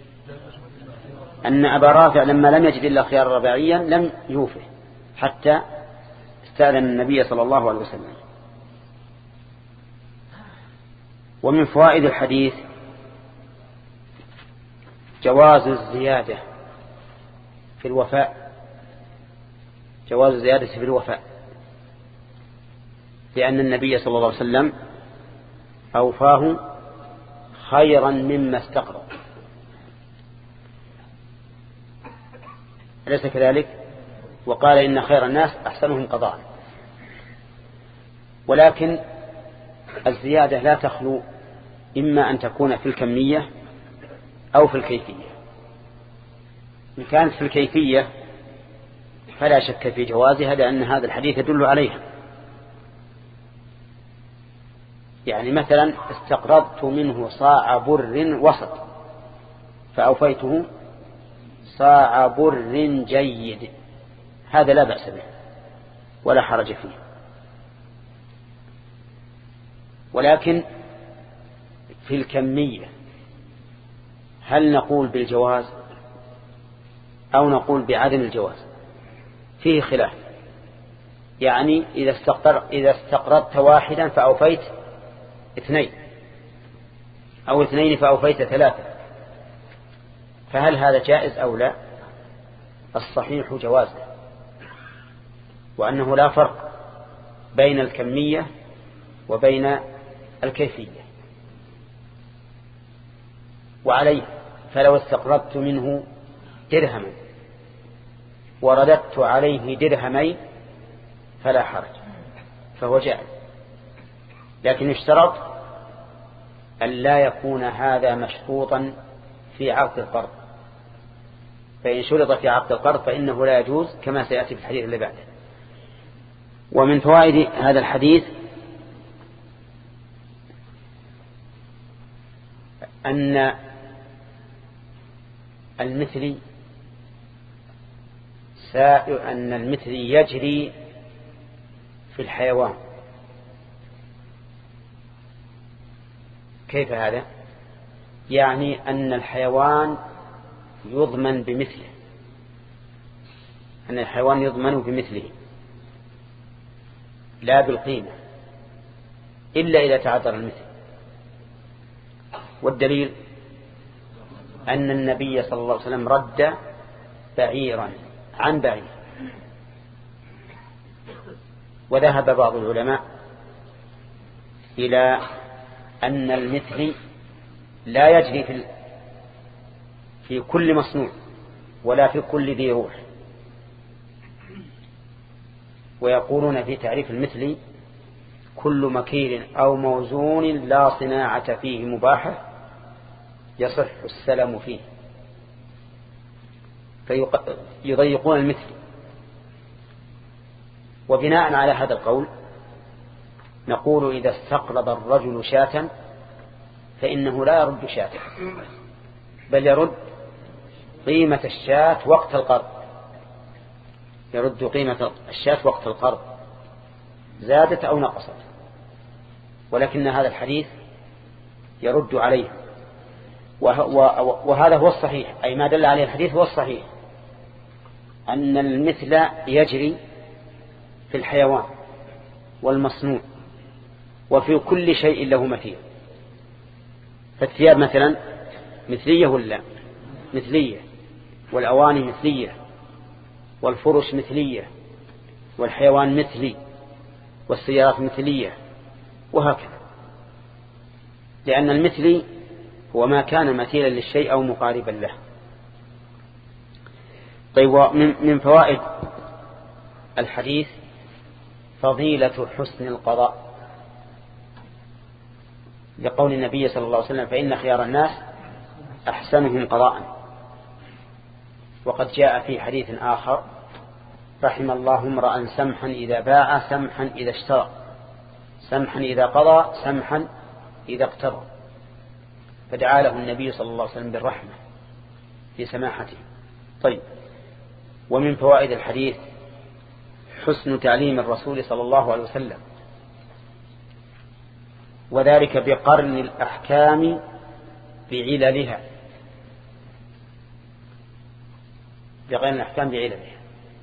أن أبا رافع لما لم يجد إلا خيار رباعيا لم يوفه حتى استأذن النبي صلى الله عليه وسلم. ومن فوائد الحديث جواز الزيادة في الوفاء، جواز الزيادة في الوفاء، لأن النبي صلى الله عليه وسلم أوفاه خيرا مما استقرض، أليس كذلك؟ وقال إن خير الناس أحسنهم قضاء. ولكن الزيادة لا تخلو إما أن تكون في الكمية أو في الكيفية. إن كانت في الكيفية فلا شك في جوازها، لأن هذا الحديث يدل عليها. يعني مثلا استقرضت منه صاع بر وسط فأوفيته صاع بر جيد، هذا لا بأس به ولا حرج فيه. ولكن في الكمية هل نقول بالجواز أو نقول بعدم الجواز؟ فيه خلاف. يعني إذا استقر إذا استقرضت واحدا فأوفيت اثنين، أو اثنين فأوفيت ثلاثة، فهل هذا جائز أو لا؟ الصحيح جوازه، وأنه لا فرق بين الكمية وبين الكيفية. وعليه فلو استقرضت منه درهما ورددت عليه درهمين فلا حرج، فهو جائز. لكن يشترط أن لا يكون هذا مشروطا في عقد القرض، فإن شرط في عقد القرض فإنه لا يجوز، كما سيأتي في الحديث اللي بعده. ومن فوائد هذا الحديث أن المثلي سائر أن المثلي يجري في الحيوان. كيف هذا؟ يعني أن الحيوان يضمن بمثله، أن الحيوان يضمن بمثله لا بالقيمة إلا إذا تعذر المثل. والدليل أن النبي صلى الله عليه وسلم رد بعيرا عن بعير، وذهب بعض العلماء إلى أن المثل لا يجري في في كل مصنوع ولا في كل ذي روح. ويقولون في تعريف المثل كل مكيل أو موزون لا صناعة فيه مباحة يصح السلام فيه، فيضيقون المثل. وبناء على هذا القول نقول إذا استقرض الرجل شاة فإنه لا يرد شاة، بل يرد قيمة الشاة وقت القرض، يرد قيمة الشاة وقت القرض زادت أو نقصت. ولكن هذا الحديث يرد عليه، وهذا هو الصحيح، أي ما دل عليه الحديث هو الصحيح، أن المثل يجري في الحيوان والمصنوع وفي كل شيء له مثيل. فالثياب مثلا مثلية ولا مثلية، والأواني مثلية، والفرش مثلية، والحيوان مثلي، والسيارات مثلية، وهكذا. لأن المثلي هو ما كان مثيلا للشيء أو مقاربا له. طيب، من فوائد الحديث فضيلة حسن أحسنهم قضاء. وقد جاء في حديث آخر: رحم الله امرأ سمحا إذا باع سمحا إذا اشترى سمحا إذا قضى سمحا إذا اقتضى. فدعا له النبي صلى الله عليه وسلم بالرحمة في سماحته. طيب، ومن فوائد الحديث حسن تعليم الرسول صلى الله عليه وسلم، وذلك بقرن الأحكام بعللها، بقرن الأحكام بعللها.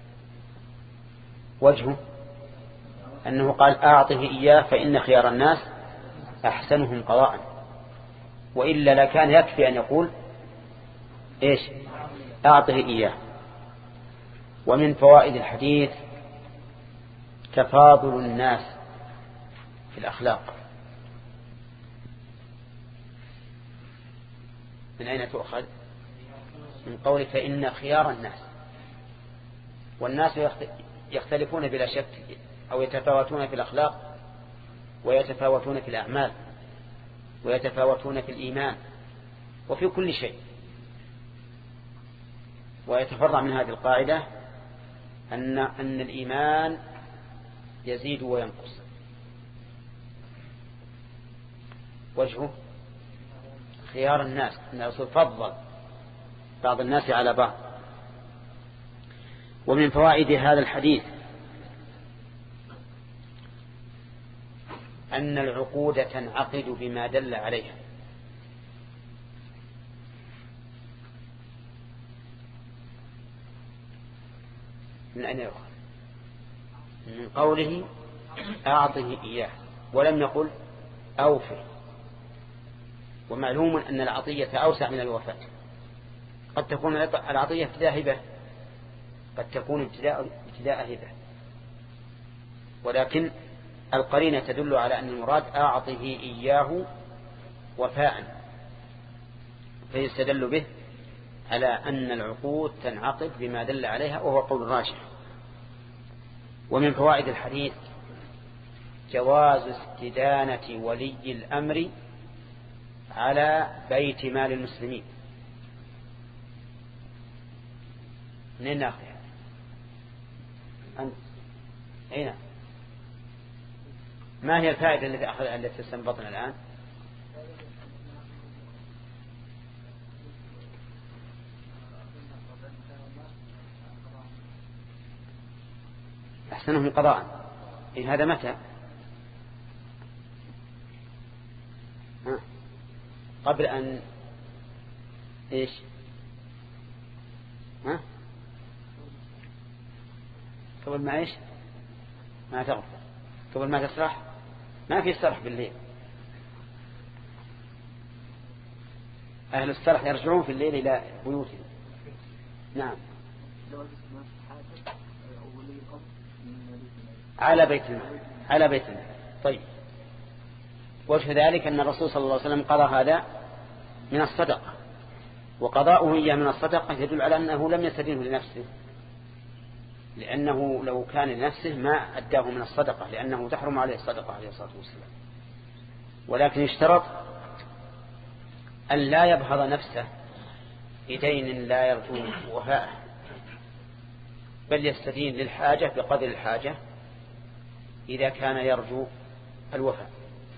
وجهه أنه قال: أعطه إياه فإن خيار الناس أحسنهم قضاء، وإلا لكان يكفي أن يقول إيش؟ أعطه إياه. ومن فوائد الحديث تفاضل الناس في الأخلاق. من أين تؤخذ؟ من قول فإن خيار الناس. والناس يختلفون بلا شك، أو يتفاوتون في الأخلاق، ويتفاوتون في الأعمال، ويتفاوتون في الإيمان، وفي كل شيء. ويتفرع من هذه القاعدة أن أن الإيمان يزيد وينقص. وجهه خيار الناس، أن الرسول فضل بعض الناس على بعض. ومن فوائد هذا الحديث أن العقود تنعقد بما دل عليها. من أين يؤخذ؟ من قوله أعطه إياه، ولم يقل أوفي. ومعلوم أن العطية أوسع من الوفاء. قد تكون العطية ابتداء هبة، قد تكون ابتداء ابتداء هبة، ولكن القرينة تدل على أن المراد أعطه إياه وفاء، فيستدل به على أن العقود تنعقد بما دل عليها، وهو قول الراجح. ومن فوائد الحديث جواز استدانة ولي الأمر على بيت مال المسلمين. منين ناخذ؟ أنت أين؟ ما هي الفائدة التي أخذ التي استنبطنا الآن؟ أحسنهم قضاء. إيه هذا متى؟ ها؟ قبل أن إيش؟ ها؟ قبل ما إيش؟ ما تغفر، قبل ما تسرح. ما في سرح بالليل. أهل السرح يرجعون في الليل إلى بيوتهم. نعم، على بيت المال، على بيت المال. طيب، وجه ذلك أن الرسول صلى الله عليه وسلم قضى هذا من الصدقة، وقضاؤه إياه من الصدقة يدل على أنه لم يستدينه لنفسه، لأنه لو كان لنفسه ما أداه من الصدقة، لأنه تحرم عليه الصدقة عليه الصلاة والسلام. ولكن اشترط أن لا يبهض نفسه بدين لا يرجو وفاءه، بل يستدين للحاجة بقدر الحاجة إذا كان يرجو الوفاء.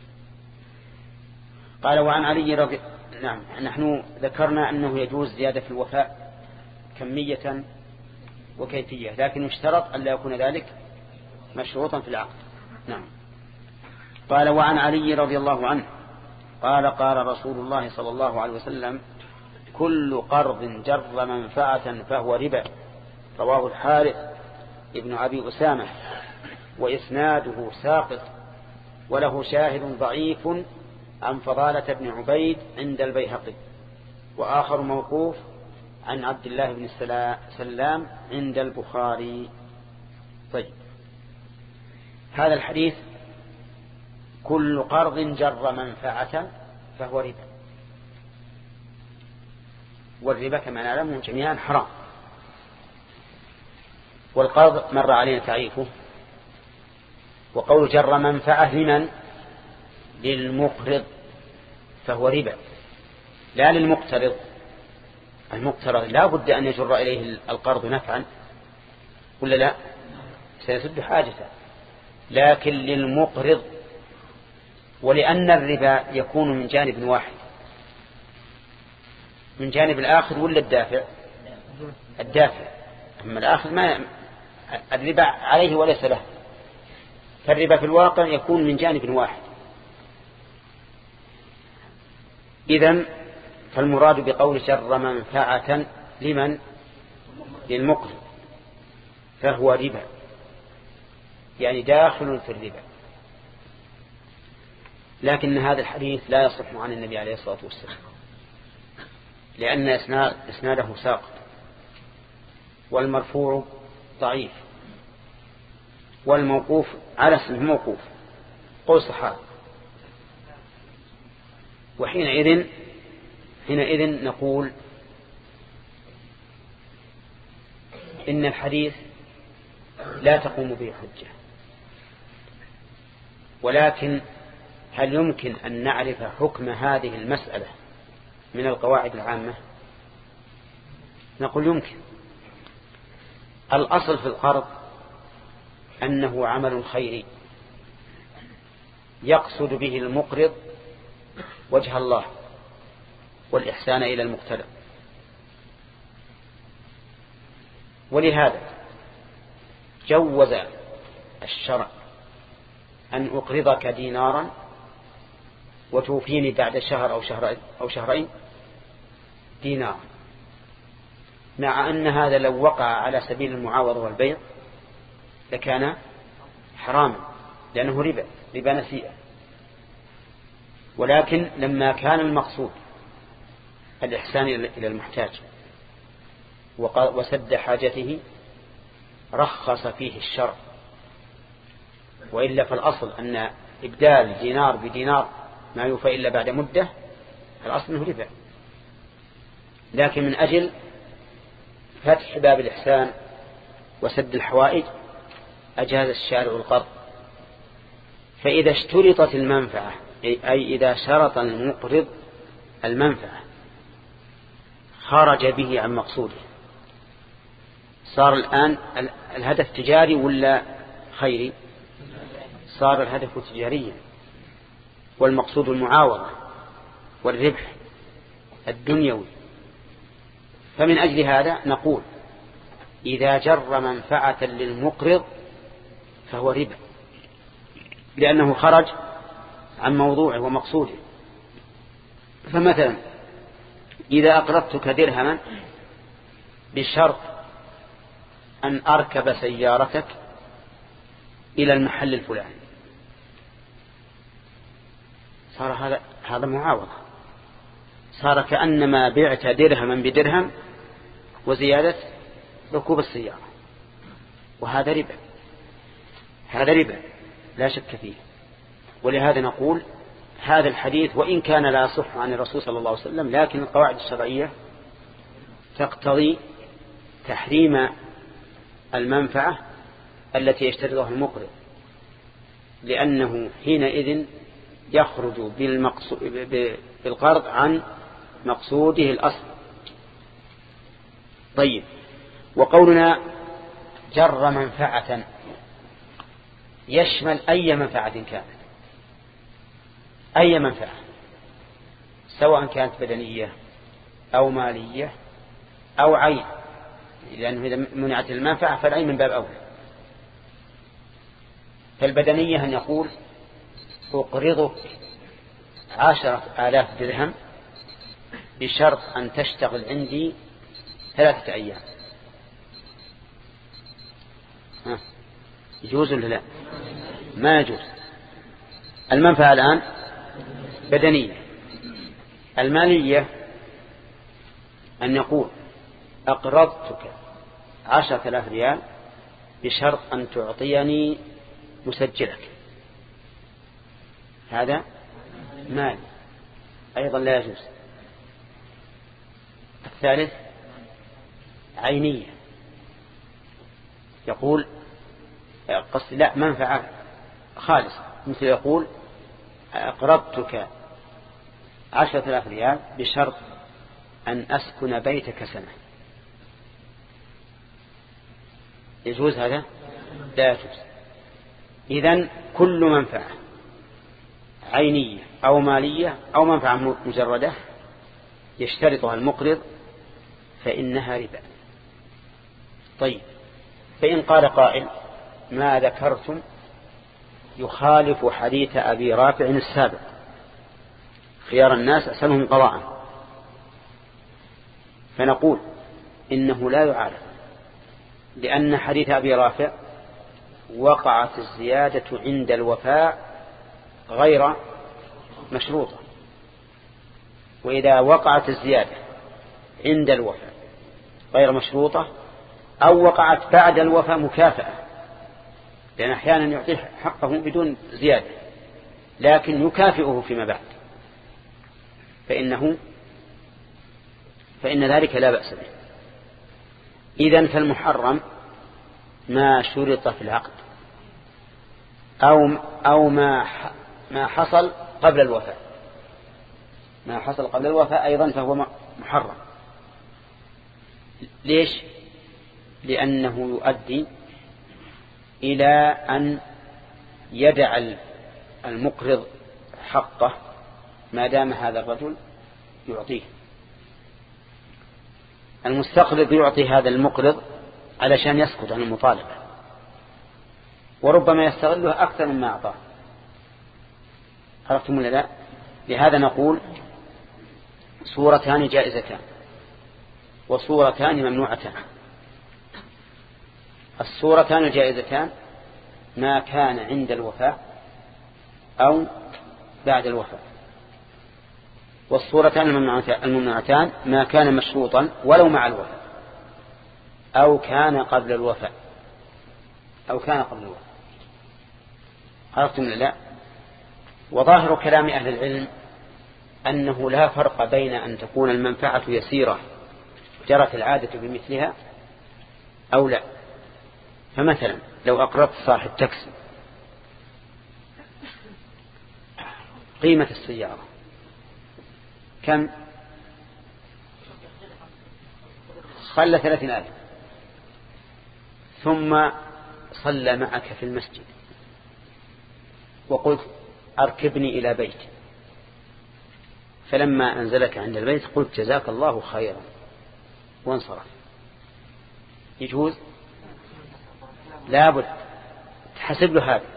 قال: وعن علي رضي نعم نحن ذكرنا أنه يجوز زيادة في الوفاء كمية وكيفية، لكن يشترط أن لا يكون ذلك مشروطا في العقد. نعم. قال: وعن علي رضي الله عنه قال: قال رسول الله صلى الله عليه وسلم: كل قرض جر منفعة فهو ربا. رواه الحارث ابن أبي أسامة، وإسناده ساقط، وله شاهد ضعيف عن فضالة بن عبيد عند البيهقي، وآخر موقوف عن عبد الله بن سلام عند البخاري. طيب، هذا الحديث كل قرض جر منفعة فهو ربا، والربا كما نعلم جميعا حرام. والقرض مر علينا تعريفه، وقول جر منفعة لمن؟ للمقرض، فهو ربا، لا للمقترض. المقترض لا بد أن يجر إليه القرض نفعا ولا لا؟ سيسد حاجته. لكن للمقرض، ولأن الربا يكون من جانب واحد، من جانب الآخر ولا الدافع؟ الدافع. أما الآخر ما الربا عليه وليس له، فالربا في الواقع يكون من جانب واحد. إذن فالمراد بقول جر منفعة لمن؟ للمقرض، فهو ربا، يعني داخل في الربا. لكن هذا الحديث لا يصح عن النبي عليه الصلاة والسلام، لأن إسناده ساقط، والمرفوع ضعيف، والموقوف على اسمه موقوف قول صحابي. وحينئذ حينئذ نقول إن الحديث لا تقوم به حجة. ولكن هل يمكن أن نعرف حكم هذه المسألة من القواعد العامة؟ نقول يمكن. الأصل في القرض أنه عمل خيري يقصد به المقرض وجه الله والإحسان إلى المقترض. ولهذا جوز الشرع أن أقرضك دينارا وتوفيني بعد شهر أو شهرين أو شهرين دينار، مع أن هذا لو وقع على سبيل المعاوضة والبيع لكان حراما، لأنه ربا ربا نسيئة. ولكن لما كان المقصود الإحسان إلى المحتاج وسد حاجته رخص فيه الشرع. وإلا فالأصل أن إبدال دينار بدينار ما يوفى إلا بعد مدة، الأصل أنه ربا. لكن من أجل فتح باب الإحسان وسد الحوائج أجاز الشارع القرض. فإذا اشترطت المنفعة، أي إذا شرط المقرض المنفعة خرج به عن مقصوده، صار الآن الهدف تجاري ولا خيري؟ صار الهدف تجاريا، والمقصود المعاوضة والربح الدنيوي. فمن أجل هذا نقول إذا جر منفعة للمقرض فهو ربا، لأنه خرج عن موضوعه ومقصوده. فمثلا إذا أقرضتك درهما بشرط أن أركب سيارتك إلى المحل الفلاني، صار هذا هذا معاوضة، صار كأنما بعت درهما بدرهم وزيادة ركوب السيارة، وهذا ربا، هذا ربا لا شك فيه. ولهذا نقول هذا الحديث وإن كان لا يصح عن الرسول صلى الله عليه وسلم، لكن القواعد الشرعية تقتضي تحريم المنفعة التي يشترطها المقرض، لأنه حينئذ يخرج بالقرض عن مقصوده الأصل. طيب، وقولنا جر منفعة يشمل أي منفعة كانت، أي منفعة سواء كانت بدنية أو مالية أو عين، لأنه إذا منعت المنفعة فالعين من باب أولى. فالبدنية أن يقول أقرضك عشرة آلاف درهم بشرط أن تشتغل عندي ثلاثة أيام. ها يجوز ولا لا؟ ما يجوز. المنفعة الآن بدنية. المالية أن يقول أقرضتك عشرة آلاف ريال بشرط أن تعطيني مسجلك، هذا مال أيضا لا يجوز. الثالث عينية، يقول قصد لا منفعة خالصة، مثل يقول أقرضتك عشرة آلاف ريال بشرط أن أسكن بيتك سنة، يجوز هذا؟ لا يجوز. إذن كل منفعة عينية أو مالية أو منفعة مجردة يشترطها المقرض فإنها ربا. طيب، فإن قال قائل ما ذكرتم يخالف حديث أبي رافع السابق خيار الناس أسألهم قضاء، فنقول إنه لا يعارض، لأن حديث أبي رافع وقعت الزيادة عند الوفاء غير مشروطة، وإذا وقعت الزيادة عند الوفاء غير مشروطة أو وقعت بعد الوفاء مكافأة، لأن أحيانا يعطيه حقه بدون زيادة لكن يكافئه فيما بعد، فإنه فإن ذلك لا بأس به. إذن فالمحرم ما شرط في العقد أو أو ما ما حصل قبل الوفاء، ما حصل قبل الوفاء أيضا فهو محرم. ليش؟ لأنه يؤدي إلى أن يدع المقرض حقه ما دام هذا الرجل يعطيه. المستقرض يعطي هذا المقرض علشان يسكت عن المطالبة، وربما يستغله أكثر مما أعطاه. عرفتم ولا لا؟ لهذا نقول صورتان جائزتان وصورتان ممنوعتان. الصورتان الجائزتان ما كان عند الوفاء أو بعد الوفاء، والصورتان الممنوعتان ما كان مشروطا ولو مع الوفاء أو كان قبل الوفاء أو كان قبل الوفاء. عرفتم ولا لا؟ وظاهر كلام أهل العلم أنه لا فرق بين أن تكون المنفعة يسيرة جرت العادة بمثلها أو لا. فمثلا لو أقرضت صاحب تاكسي قيمة السيارة كم؟ صلى ثلاثين آلاف، ثم صلى معك في المسجد وقلت أركبني إلى بيت، فلما أنزلك عند البيت قلت جزاك الله خيرا وانصرف، يجوز؟ لابد تحسب له هذا،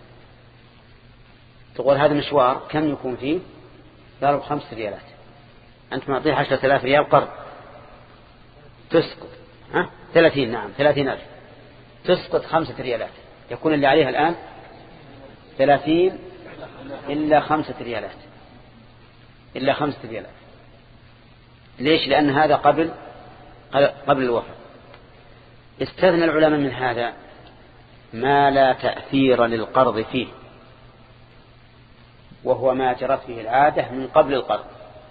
تقول هذا مشوار كم يكون فيه؟ ضرب خمس ريالات، أنت معطيه عشرة آلاف ريال قرض، تسقط ها ثلاثين، نعم ثلاثين ألف، تسقط خمسة ريالات، يكون اللي عليها الآن ثلاثين إلا خمسة ريالات إلا خمسة ريالات. ليش؟ لأن هذا قبل قبل الوفاء. استثنى العلماء من هذا ما لا تأثير للقرض فيه، وهو ما جرت فيه العادة من قبل القرض،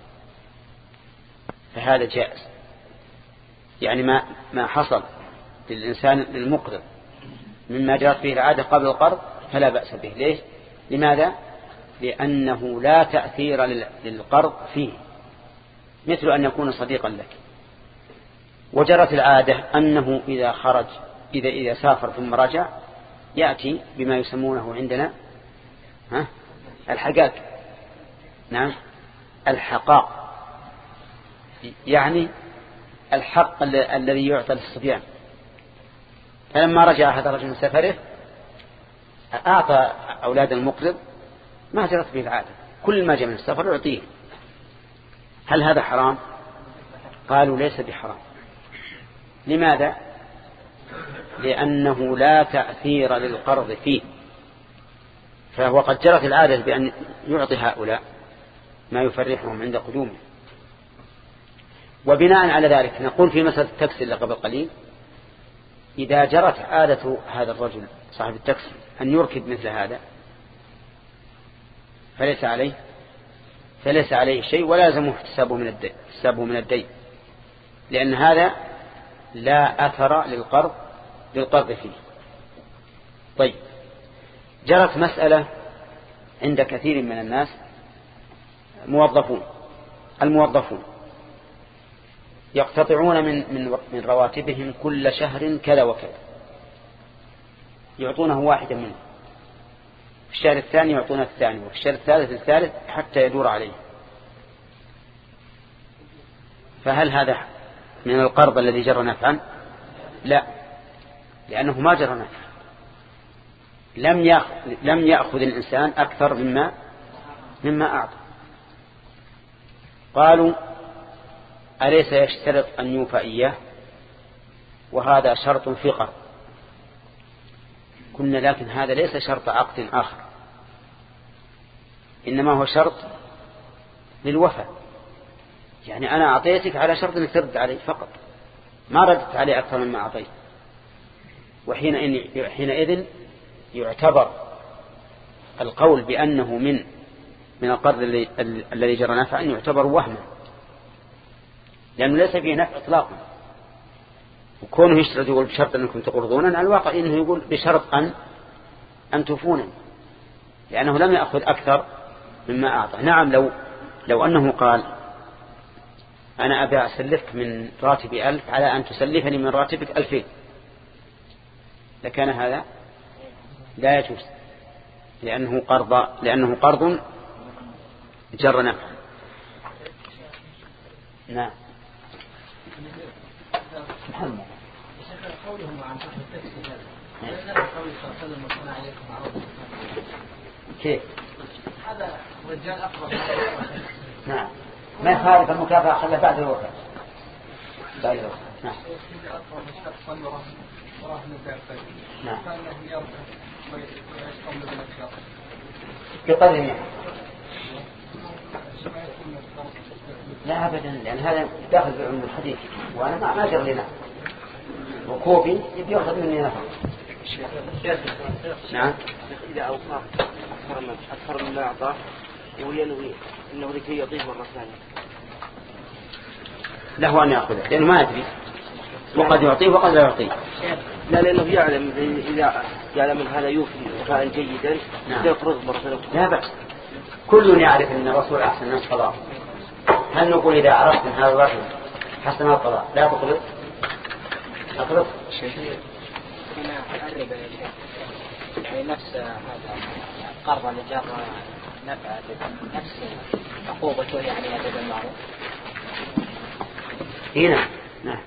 فهذا جائز. يعني ما ما حصل للإنسان للمقرض مما جرت فيه العادة قبل القرض فلا بأس به. ليش؟ لماذا؟ لأنه لا تأثير للقرض فيه، مثل أن يكون صديقا لك. وجرت العادة أنه إذا خرج إذا إذا سافر ثم رجع يأتي بما يسمونه عندنا ها الحقاق، نعم الحقاق، يعني الحق الذي يعطى للصبيان. فلما رجع هذا الرجل من سفره أعطى أولاد المقرض ما جرت به العادة، كل ما جاء من السفر يعطيه. هل هذا حرام؟ قالوا ليس بحرام. لماذا؟ لأنه لا تأثير للقرض فيه، فهو قد جرت العادة بأن يعطي هؤلاء ما يفرحهم عند قدومه. وبناء على ذلك نقول في مسألة التاكسي اللي قبل قليل، إذا جرت عادة هذا الرجل صاحب التاكسي أن يركب مثل هذا فليس عليه فليس عليه شيء ولا يلزمه احتسابه من الدين احتسابه من الدين، لأن هذا لا أثر للقرض للقرض فيه. طيب، جرت مسألة عند كثير من الناس، موظفون الموظفون يقتطعون من من من رواتبهم كل شهر كذا وكذا، يعطونه واحدا منه، في الشهر الثاني يعطونه الثاني، وفي الشهر الثالث الثالث حتى يدور عليه. فهل هذا من القرض الذي جرى نفعا؟ لا، لأنه ما جرى نفعا. لم يأخذ لم يأخذ الإنسان أكثر مما مما أعطى. قالوا أليس يشترط أن يوفى إياه؟ وهذا شرط في قرض. قلنا لكن هذا ليس شرط عقد آخر، إنما هو شرط للوفاء. يعني أنا أعطيتك على شرط أنك ترد علي فقط، ما ردت علي أكثر مما أعطيت. وحينئذ يعتبر القول بأنه من من القرض الذي جرى نفعا يعتبر وهما، لأنه ليس فيه نفع إطلاقا. وكونه يشترط يقول بشرط أنكم تقرضونني، على الواقع إنه يقول بشرط أن أن توفونني، لأنه لم يأخذ أكثر مما أعطى. نعم، لو لو أنه قال أنا أبي أسلفك من راتبي ألف على أن تسلفني من راتبك ألفين، لكان هذا لا يجوز، لأنه قرض لأنه قرض جر نفعا. نعم. محمد كيف هذا رجال أقرب. نعم، ما يخالف المكافأة خلى بعد الوفاة. بعد الوفاة. نعم. نعم. بقدر يعني. لا أبدا، لأن هذا داخل في علم الحديث، وأنا ما ما جر لنا وكوفي يبي يأخذ مني نفر. نعم. إذا أوقع أكثر مما أعطاه وينوي إنه لكي يعطيه مرة ثانية، له أن يأخذه، لأنه ما يدري، وقد يعطيه وقد لا يعطيه. لا، لأنه يعلم إذا يعلم أن هذا يوفي وفاء جيدا يقرض مرة ثانية. لا بأس، كل يعرف أن الرسول أحسن الناس قضاء. هل نقول إذا عرفت أن هذا الرجل حسن القضاء لا تقرض؟ أقرض. هنا الربا يعني نفس هذا القرض اللي جر نفع نفس عقوبته يعني هذا بالمعروف. هنا نعم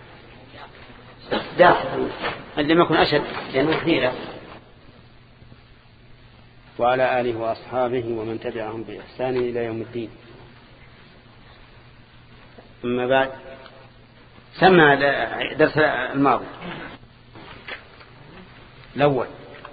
داخل اللي ما يكون أشد لأنه حيلة. وعلى آله وأصحابه ومن تبعهم بإحسان إلى يوم الدين. أما بعد، سمع درس الماضي الأول.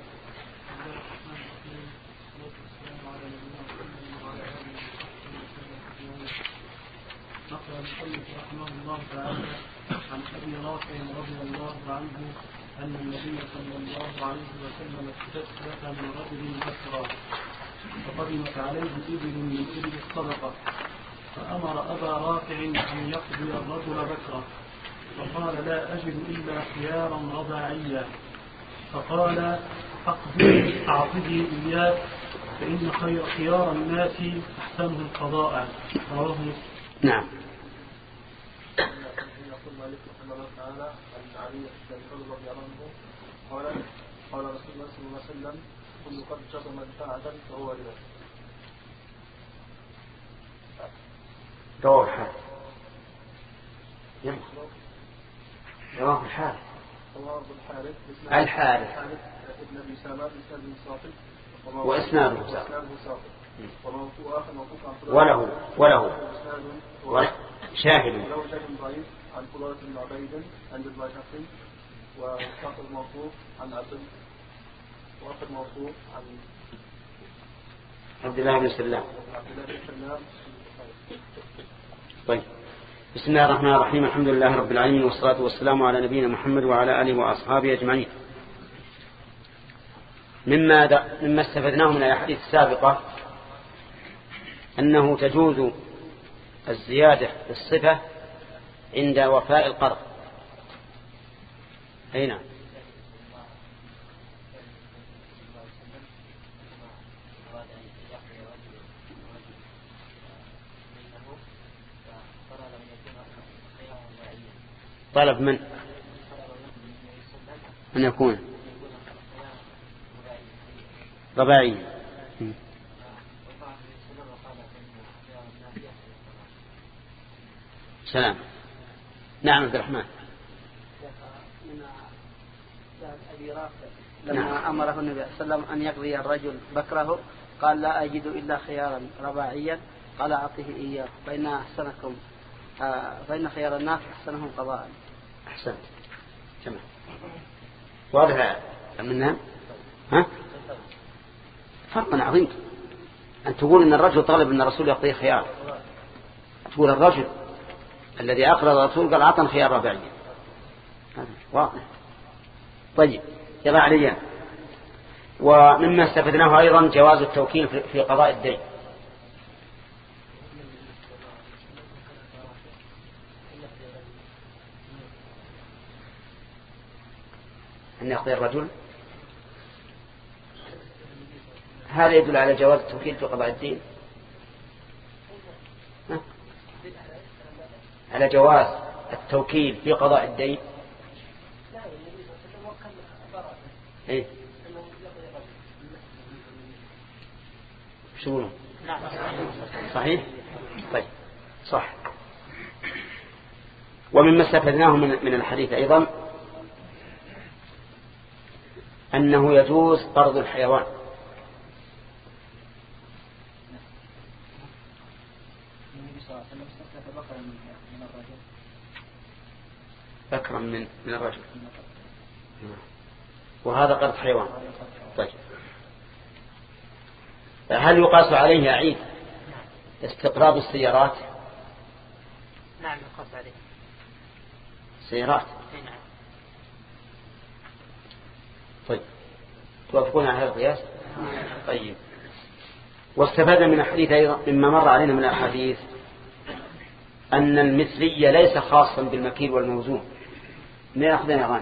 نقل المصنف رحمه الله تعالى عن ابي رافع رضي الله عنه ان النبي صلى الله عليه وسلم استسلف من رجل اسرى فقدمت عليه ابل من ابل الصدقه، فامر ابا رافع ان يقضي الرجل بكره، فقال لا اجد الا خيارا رباعيا، فقال اقضي اعطني اياه فان خير خيار الناس احسنه القضاء. رواه مسلم. نعم. يقول مالك رحمه الله تعالى عن علي بن ابي طالب رضي الله عنه قال قال رسول الله صلى الله عليه وسلم كل قد جر منفعة فهو ربا. رواه الحارث. رواه الحارث. رواه الحارث. الحارث. ابن ابي سلمة بن صافي واسناده صافي. وموضوع آخر موقوف عن وله وله شاهد وله شاهد ضعيف عن فضالة بن عبيد عند البيهقي، وآخر موقوف عن عبد وآخر موقوف عن عبد الله بن سلام. عبد الله بن سلام. طيب، بسم الله الرحمن الرحيم. الحمد لله رب العالمين، والصلاة والسلام على نبينا محمد وعلى آله وأصحابه أجمعين. مما مما استفدناه من الأحاديث السابقة أنه تجوز الزيادة في الصفة عند وفاء القرض. أي نعم. طلب من أن يكون رباعي. سلام. نعم عبد الرحمن. لما نعم. أمره النبي صلى الله عليه وسلم أن يقضي الرجل بكره قال لا أجد إلا خيارا رباعيا قال أعطيه إياه فإن أحسنكم آه فإن خيار الناس أحسنهم قضاء. أحسنت. تمام. واضح منها. ها؟ فرق عظيم أن تقول إن الرجل طلب أن الرسول يقضي خيار، تقول الرجل الذي أقرض الرسول قال أعطنا خيار رباعي. واضح. طيب يضع عليا. ومما استفدناه أيضا جواز التوكيل في قضاء الدين. أن يقضي الرجل، هذا يدل على جواز التوكيل في قضاء الدين، على جواز التوكيل في قضاء الدين. ايه شو صحيح. طيب صح. ومما استفدناه من الحديث أيضا أنه يجوز قرض الحيوان. بكرا من من الرجل، وهذا قرض حيوان. طيب هل يقاس عليه عيد استقراض السيارات؟ نعم يقاس عليه السيارات. طيب توافقون على هذا القياس؟ طيب. واستفاد من الحديث أيضا مما مر علينا من الحديث أن المثلية ليس خاصا بالمكيل والموزون. ما يأخذنا غانم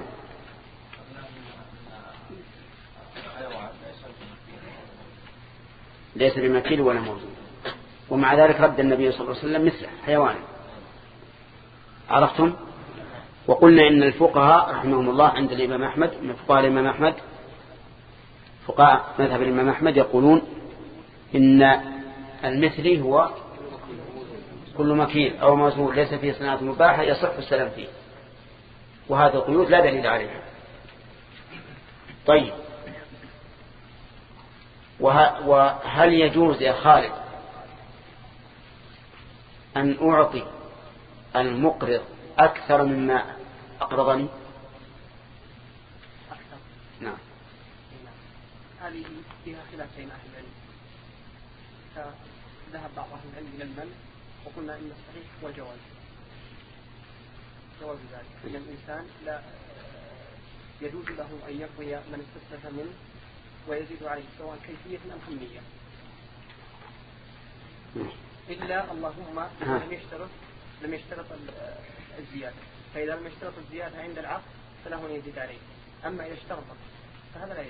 ليس بمكيل ولا موزون، ومع ذلك رد النبي صلى الله عليه وسلم مثله حيوان. عرفتم؟ وقلنا إن الفقهاء رحمهم الله عند الإمام أحمد، من فقهاء الإمام أحمد فقهاء مذهب الإمام أحمد يقولون إن المثلي هو كل مكيل أو موزون ليس فيه صناعة مباحة يصح السلام فيه، وهذا القيود لا دليل عليها. طيب وهل يجوز يا خالد أن أعطي المقرض أكثر مما أقرضني؟ أكثر. نعم. هذه فيها خلاف بين أهل العلم، فذهب بعض أهل العلم إلى المنع، وقلنا إن الصحيح هو الجواز، جواز ذلك، أن الإنسان لا يجوز له أن يقضي من استسلف منه ويزيد عليه سواء كيفية أم كمية، إلا اللهم لم يشترط لم يشترط الزيادة، فإذا لم يشترط الزيادة عند العقد فله أن يزيد عليه، أما إذا اشترط فهذا لا يجوز.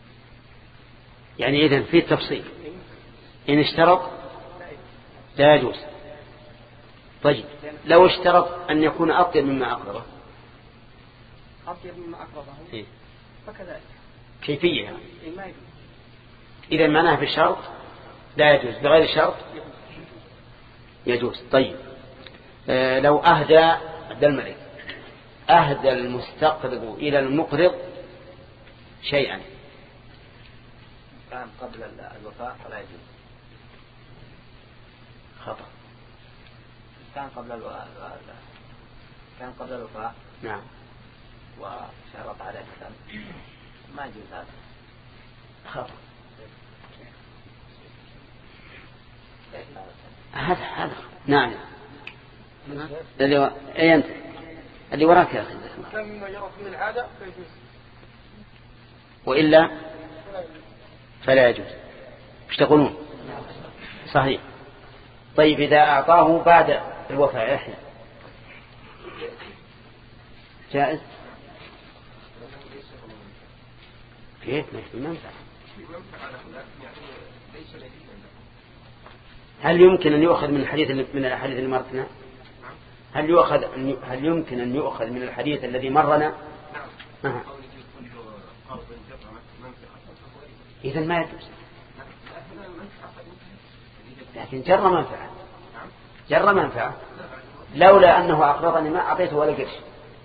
يعني إذن في تفصيل، إن اشترط لا يجوز. طيب لو اشترط أن يكون أطيب مما أقرضه، أطيب مما أقرضه إيه؟ فكذلك كيفية يعني. إيه ما يجوز. إذا معناها في الشرط لا يجوز، بغير الشرط يجوز. طيب آه لو أهدى عبد الملك أهدى المستقرض إلى المقرض شيئا كان قبل الوفاء فلا يجوز. خطأ. كان قبل الوفاء كان قبل الوفاء نعم وشرط عليه مثلا ما يجوز هذا. خطأ. هذا هذا نعم. اللي و... اي انت اللي وراك يا اخي كان مما يرى من العاده فيجوز، والا فلا يجوز. ايش تقولون؟ صحيح. طيب اذا اعطاه بعد الوفاء يحيى جائز؟ كيف ما في منفعه؟ هل يمكن أن يؤخذ من الحديث من الأحاديث اللي مرتنا؟ هل يؤخذ هل يمكن أن يؤخذ من الحديث الذي مرنا؟ نعم. إذا ما يجوز، لكن جر منفعة، جر منفعة. لولا أنه أقرضني ما أعطيته ولا قرش،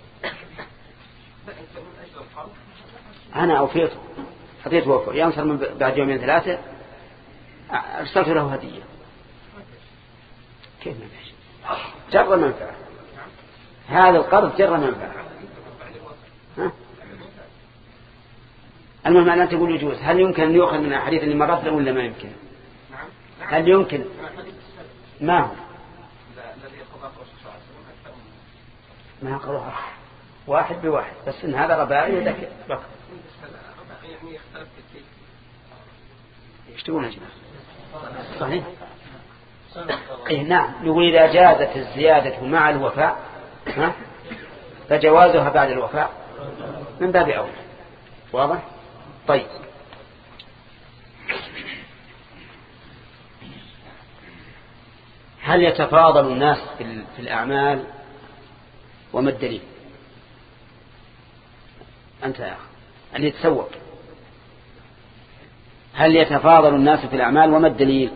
أنا أوفيته أعطيته وفر، ينصر من بعد يومين ثلاثة أرسلت له هدية. كيف منفعش؟ جر منفعة، هذا القرض جر منفعة. ها؟ المهم أن تقول يجوز. هل يمكن أن يؤخذ من الحديث اللي مرت له ولا ما يمكن؟ هل يمكن؟ ما هو ما قالوها واحد بواحد، بس إن هذا رباعي وذاك بكر. ايش تقول يا جماعة؟ صحيح. إيه نعم. نقول إذا جازت الزيادة مع الوفاء ها فجوازها بعد الوفاء من باب أولى. واضح؟ طيب. هل يتفاضل الناس في الأعمال وما الدليل؟ أنت يا أخي اللي يتسوق، هل يتفاضل الناس في الأعمال وما الدليل؟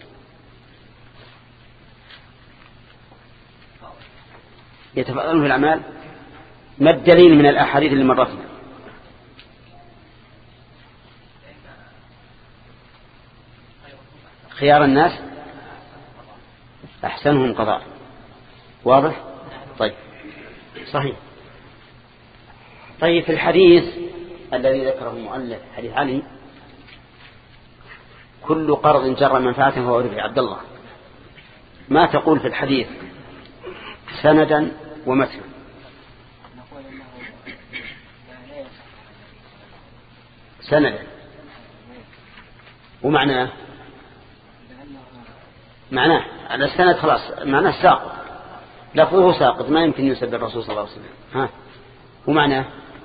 يتفاضلون في الأعمال، ما الدليل من الأحاديث اللي مرتنا؟ خيار الناس أحسنهم قضاء. واضح؟ طيب صحيح. طيب في الحديث الذي ذكره المؤلف حديث علي كل قرض جر منفعة فهو ربح، عبد الله ما تقول في الحديث سندا ومتنا؟ سندا ومعناه معناه على السند خلاص معناه ساقط، لفظه ساقط ما يمكن يسب الرسول صلى الله عليه وسلم. ها ومعناه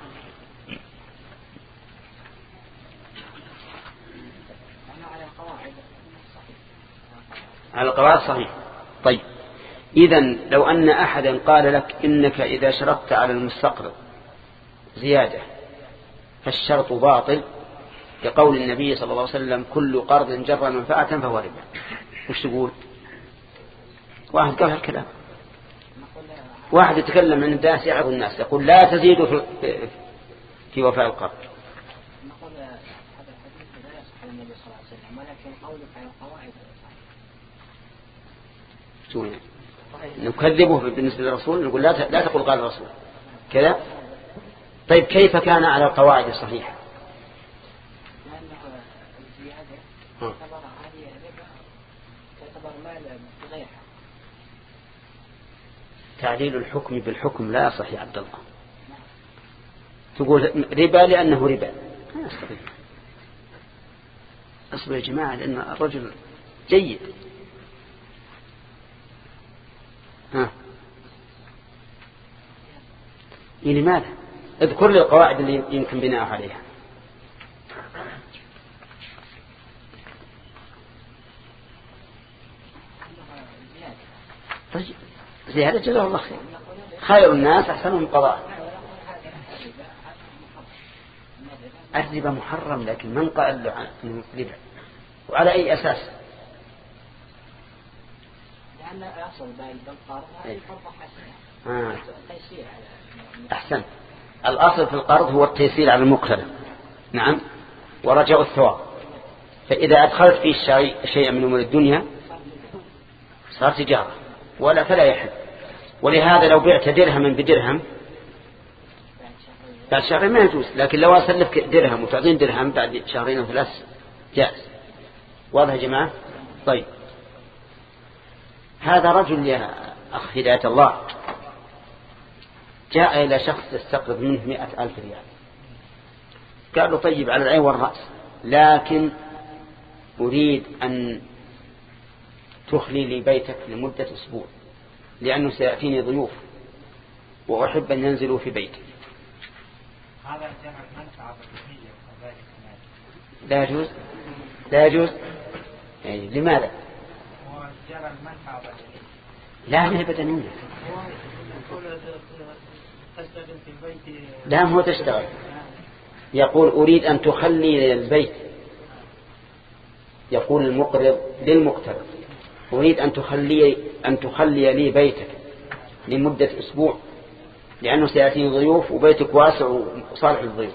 على القواعد صحيح. طيب إذن لو أن أحدا قال لك إنك إذا شرطت على المستقرض زيادة فالشرط باطل كقول النبي صلى الله عليه وسلم كل قرض جر منفعة فهو ربا، وش تقول؟ واحد قال هالكلام، واحد يتكلم عن الناس يعظ الناس يقول لا تزيدوا في, في وفاء القرض. نقول هذا الحديث لا يصح عن النبي صلى الله عليه وسلم، ولكن قولك على القواعد شو نكذبه بالنسبة للرسول، نقول لا لا تقول قال الرسول كذا. طيب كيف كان على القواعد الصحيحة؟ لأنه الزيادة تعتبر هذه ربا، تعتبر مال بغيرها. تعديل الحكم بالحكم لا يصح يا عبد الله. تقول ربا لأنه ربا، لا يستطيع. أصبر يا جماعة لأن الرجل جيد. ها يعني ماذا؟ اذكر لي القواعد اللي يمكن بناء عليها. طيب زيادة جزاه الله خير، خير الناس أحسنهم قضاء. الربا محرم، لكن من قال له عنه ربا وعلى أي أساس؟ لأن أصل بالقرض هذه فرض حسنة. آه. أحسن. الأصل في القرض هو التيسير على المقترض، نعم، ورجاء الثواب. فإذا أدخلت فيه شيء شيئا من أمور الدنيا صار تجارة ولا فلا يحل. ولهذا لو بعت درهما بدرهم بعد شهرين ما يجوز، لكن لو أسلفك درهم وتعطين درهم بعد شهرين أو ثلاث جائز. واضح يا جماعة؟ طيب هذا رجل يا أخ هداية الله جاء إلى شخص يستقرض منه مئة ألف ريال، قال له طيب على العين والرأس، لكن أريد أن تخلي لي بيتك لمدة أسبوع لأنه سيأتيني ضيوف وأحب أن ينزلوا في بيتي. هذا جمع منفعة بديهية وذلك لا يجوز، لا يجوز. يعني لماذا؟ هو جمع منفعة بديهية. لا ما هي بدنية. لا هو تشتغل. يقول أريد أن تخلي البيت، يقول المقرض للمقترض أريد أن تخلي أن تخلي لي بيتك لمدة أسبوع لأنه سيأتي ضيوف وبيتك واسع وصالح للضيوف.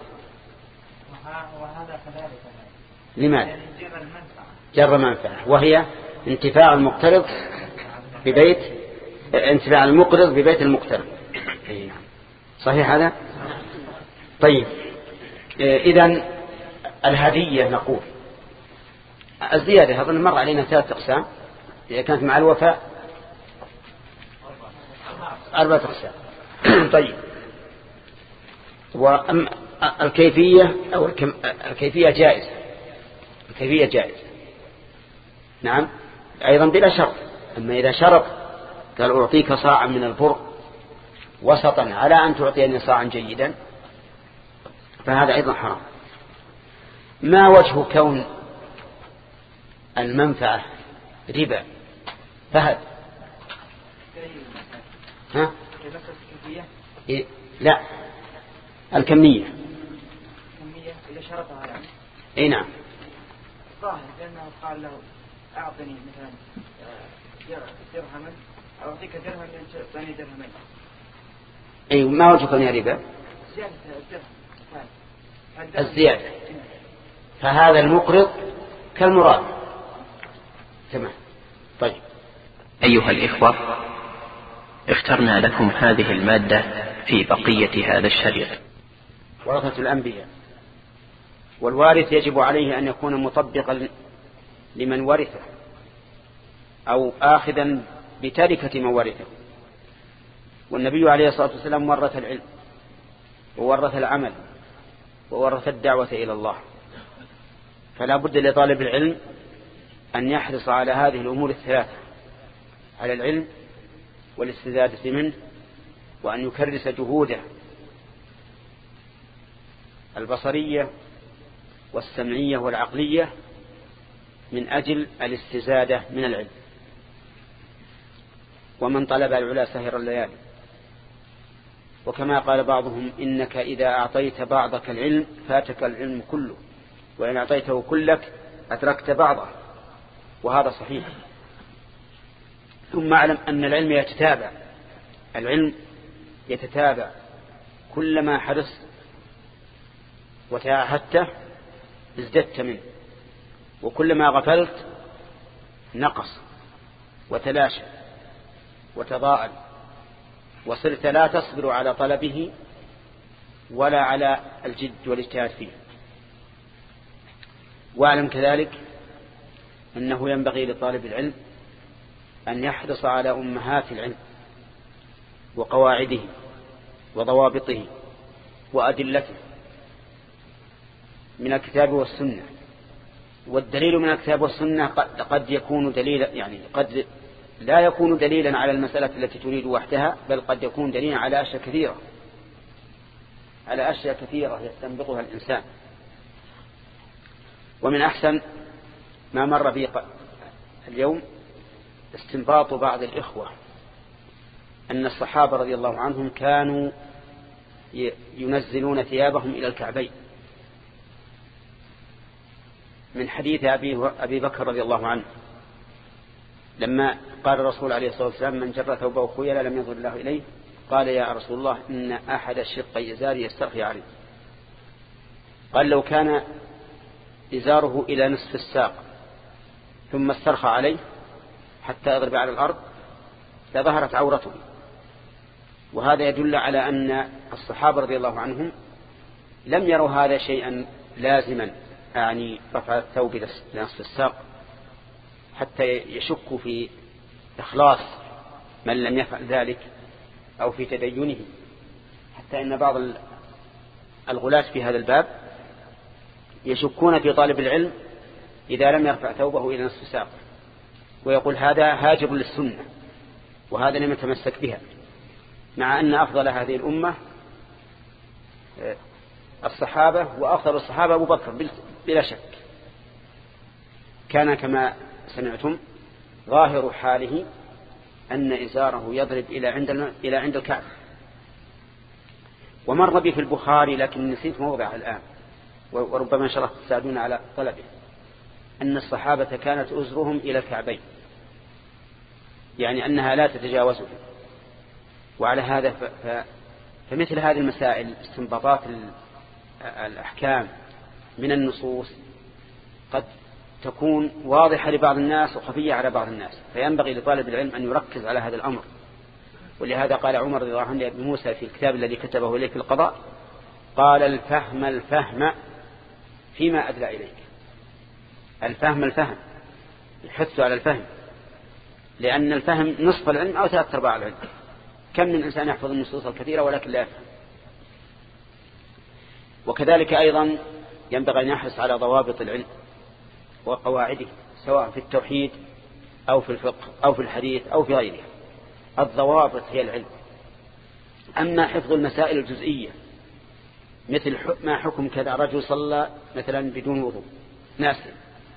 وهذا كذلك. لماذا؟ جر منفعة، وهي انتفاع المقترض ببيت انتفاع المقرض ببيت المقترض. صحيح هذا؟ طيب إذن الهدية نقول الزيادة أظن مر علينا ثلاثة أقسام، إذا كانت مع الوفاء أربعة أقسام. طيب والكيفية أو الكيفية جائزة، الكيفية جائزة نعم أيضا بلا شرط. أما إذا شرط قال أعطيك صاعا من البر وسطا على أن تعطيني صاعا جيدا فهذا أيضا حرام. ما وجه كون المنفعة ربا؟ فهد ها؟ إيه؟ لا الكمية. الكمية إذا شرطها يعني. اي نعم. الظاهر لأنه قال له أعطني مثلا درهما أعطيك درهم تعطيني درهمين. اي ما وجه كونها ربا؟ زيادة الدرهم. الزيادة. فهذا المقرض كالمراد. تمام. طيب أيها الإخوة، اخترنا لكم هذه المادة في بقية هذا الشريط. ورثة الأنبياء، والوارث يجب عليه أن يكون مطبقا لمن ورثه أو آخذا بتركة من ورثه. والنبي عليه الصلاة والسلام ورث العلم وورث العمل وورث الدعوة إلى الله، فلا بد لطالب العلم أن يحرص على هذه الأمور الثلاثة، على العلم والاستزادة منه، وأن يكرس جهوده البصرية والسمعية والعقلية من أجل الاستزادة من العلم. ومن طلب العلا سهر الليالي. وكما قال بعضهم إنك إذا أعطيت بعضك العلم فاتك العلم كله، وإن أعطيته كلك أتركت بعضه، وهذا صحيح. ثم أعلم أن العلم يتتابع، العلم يتتابع، كلما حرصت وتعهدته ازددت منه، وكلما غفلت نقص وتلاشى وتضاءل، وصرت لا تصبر على طلبه ولا على الجد والاجتهاد فيه. واعلم كذلك أنه ينبغي لطالب العلم أن يحرص على أمهات العلم وقواعده وضوابطه وأدلته من الكتاب والسنة. والدليل من الكتاب والسنة قد يكون دليلا، يعني قد لا يكون دليلا على المسألة التي تريد وحدها، بل قد يكون دليلا على أشياء كثيرة، على أشياء كثيرة يستنبطها الإنسان. ومن أحسن ما مر بي اليوم استنباط بعض الإخوة أن الصحابة رضي الله عنهم كانوا ينزلون ثيابهم إلى الكعبين، من حديث أبي بكر رضي الله عنه لما قال الرسول عليه الصلاة والسلام من جر ثوبه خيلا لم ينظر الله إليه، قال يا رسول الله إن أحد الشقي إزاري يسترخي عليه. قال لو كان إزاره إلى نصف الساق ثم استرخى عليه حتى يضرب على الأرض لظهرت عورته. وهذا يدل على أن الصحابة رضي الله عنهم لم يروا هذا شيئا لازما، يعني رفع الثوب لنصف الساق، حتى يشكوا في إخلاص من لم يفعل ذلك أو في تدينه، حتى إن بعض الغلاة في هذا الباب يشكون في طالب العلم إذا لم يرفع ثوبه إلى نصف الساق، ويقول هذا هاجر للسنة وهذا لم يتمسك بها، مع أن أفضل هذه الأمة الصحابة، وأفضل الصحابة أبو بكر بلا شك. كان كما سمعتم ظاهر حاله أن إزاره يضرب إلى عند إلى عند الكعب. ومر بي في البخاري لكن نسيت موضعه الآن، وربما إن شاء الله تساعدون على طلبه، أن الصحابة كانت أزرهم إلى الكعبين، يعني أنها لا تتجاوزه. وعلى هذا ف... ف... فمثل هذه المسائل استنباطات الأحكام من النصوص قد تكون واضحة لبعض الناس وخفية على بعض الناس، فينبغي لطالب العلم أن يركز على هذا الأمر. ولهذا قال عمر رضي الله عنه لابن موسى في الكتاب الذي كتبه إليك في القضاء، قال الفهم الفهم فيما أدلى إليك. الفهم الفهم، الحث على الفهم، لأن الفهم نصف العلم أو ثلاثة أرباع العلم. كم من إنسان يحفظ النصوص الكثيرة ولكن لا يفهم. وكذلك أيضا ينبغي أن يحرص على ضوابط العلم وقواعده، سواء في التوحيد أو في الفقه أو في الحديث أو في غيره. الضوابط هي العلم. أما حفظ المسائل الجزئية مثل ما حكم كذا، رجل صلى مثلا بدون وضوء ناسي،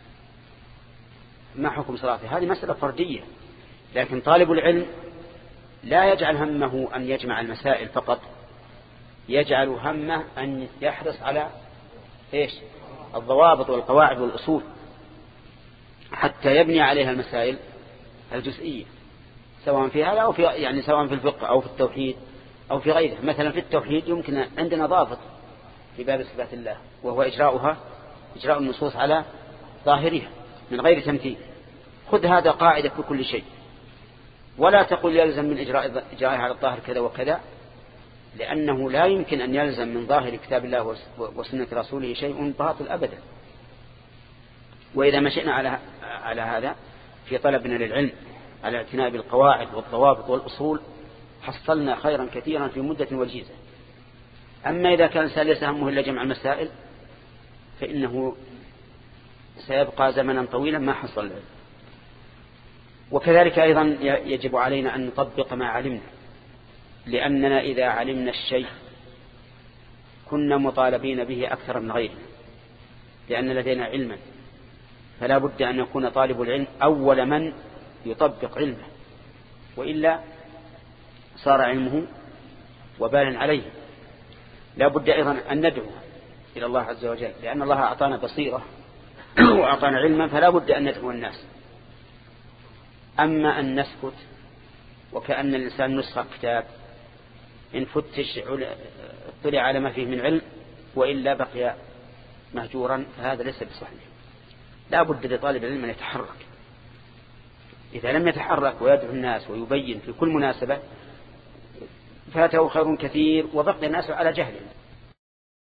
ما حكم صلاته، هذه مسألة فردية. لكن طالب العلم لا يجعل همه أن يجمع المسائل فقط، يجعل همه أن يحرص على إيش؟ الضوابط والقواعد والأصول، حتى يبني عليها المسائل الجزئية، سواء في هذا أو في يعني سواء في الفقه أو في التوحيد أو في غيره. مثلا في التوحيد يمكن عندنا ضابط في باب صفات الله، وهو إجراؤها إجراء النصوص على ظاهرها من غير تمثيل. خذ هذا قاعدة في كل شيء، ولا تقل يلزم من إجراء إجراءها على الظاهر كذا وكذا، لأنه لا يمكن أن يلزم من ظاهر كتاب الله وسنة رسوله شيء باطل أبدا. وإذا مشينا على على هذا في طلبنا للعلم على اعتناء بالقواعد والضوابط والأصول، حصلنا خيرا كثيرا في مدة وجيزة. أما إذا كان ليس همه إلا جمع المسائل فإنه سيبقى زمنا طويلا ما حصل العلم. وكذلك أيضا يجب علينا أن نطبق ما علمنا، لأننا إذا علمنا الشيء كنا مطالبين به أكثر من غيرنا، لأن لدينا علما، فلا بد أن يكون طالب العلم أول من يطبق علمه، وإلا صار علمه وبالا عليه. لا بد أيضا أن ندعو إلى الله عز وجل، لأن الله أعطانا بصيرة وأعطانا علما، فلا بد أن ندعو الناس. أما أن نسكت وكأن الإنسان نسخ كتاب، إن فتش اطلع على ما فيه من علم وإلا بقي مهجورا، فهذا ليس بصحيح. لا بد لطالب العلم أن يتحرك. إذا لم يتحرك ويدعو الناس ويبين في كل مناسبة فاته خير كثير وبقي الناس على جهل.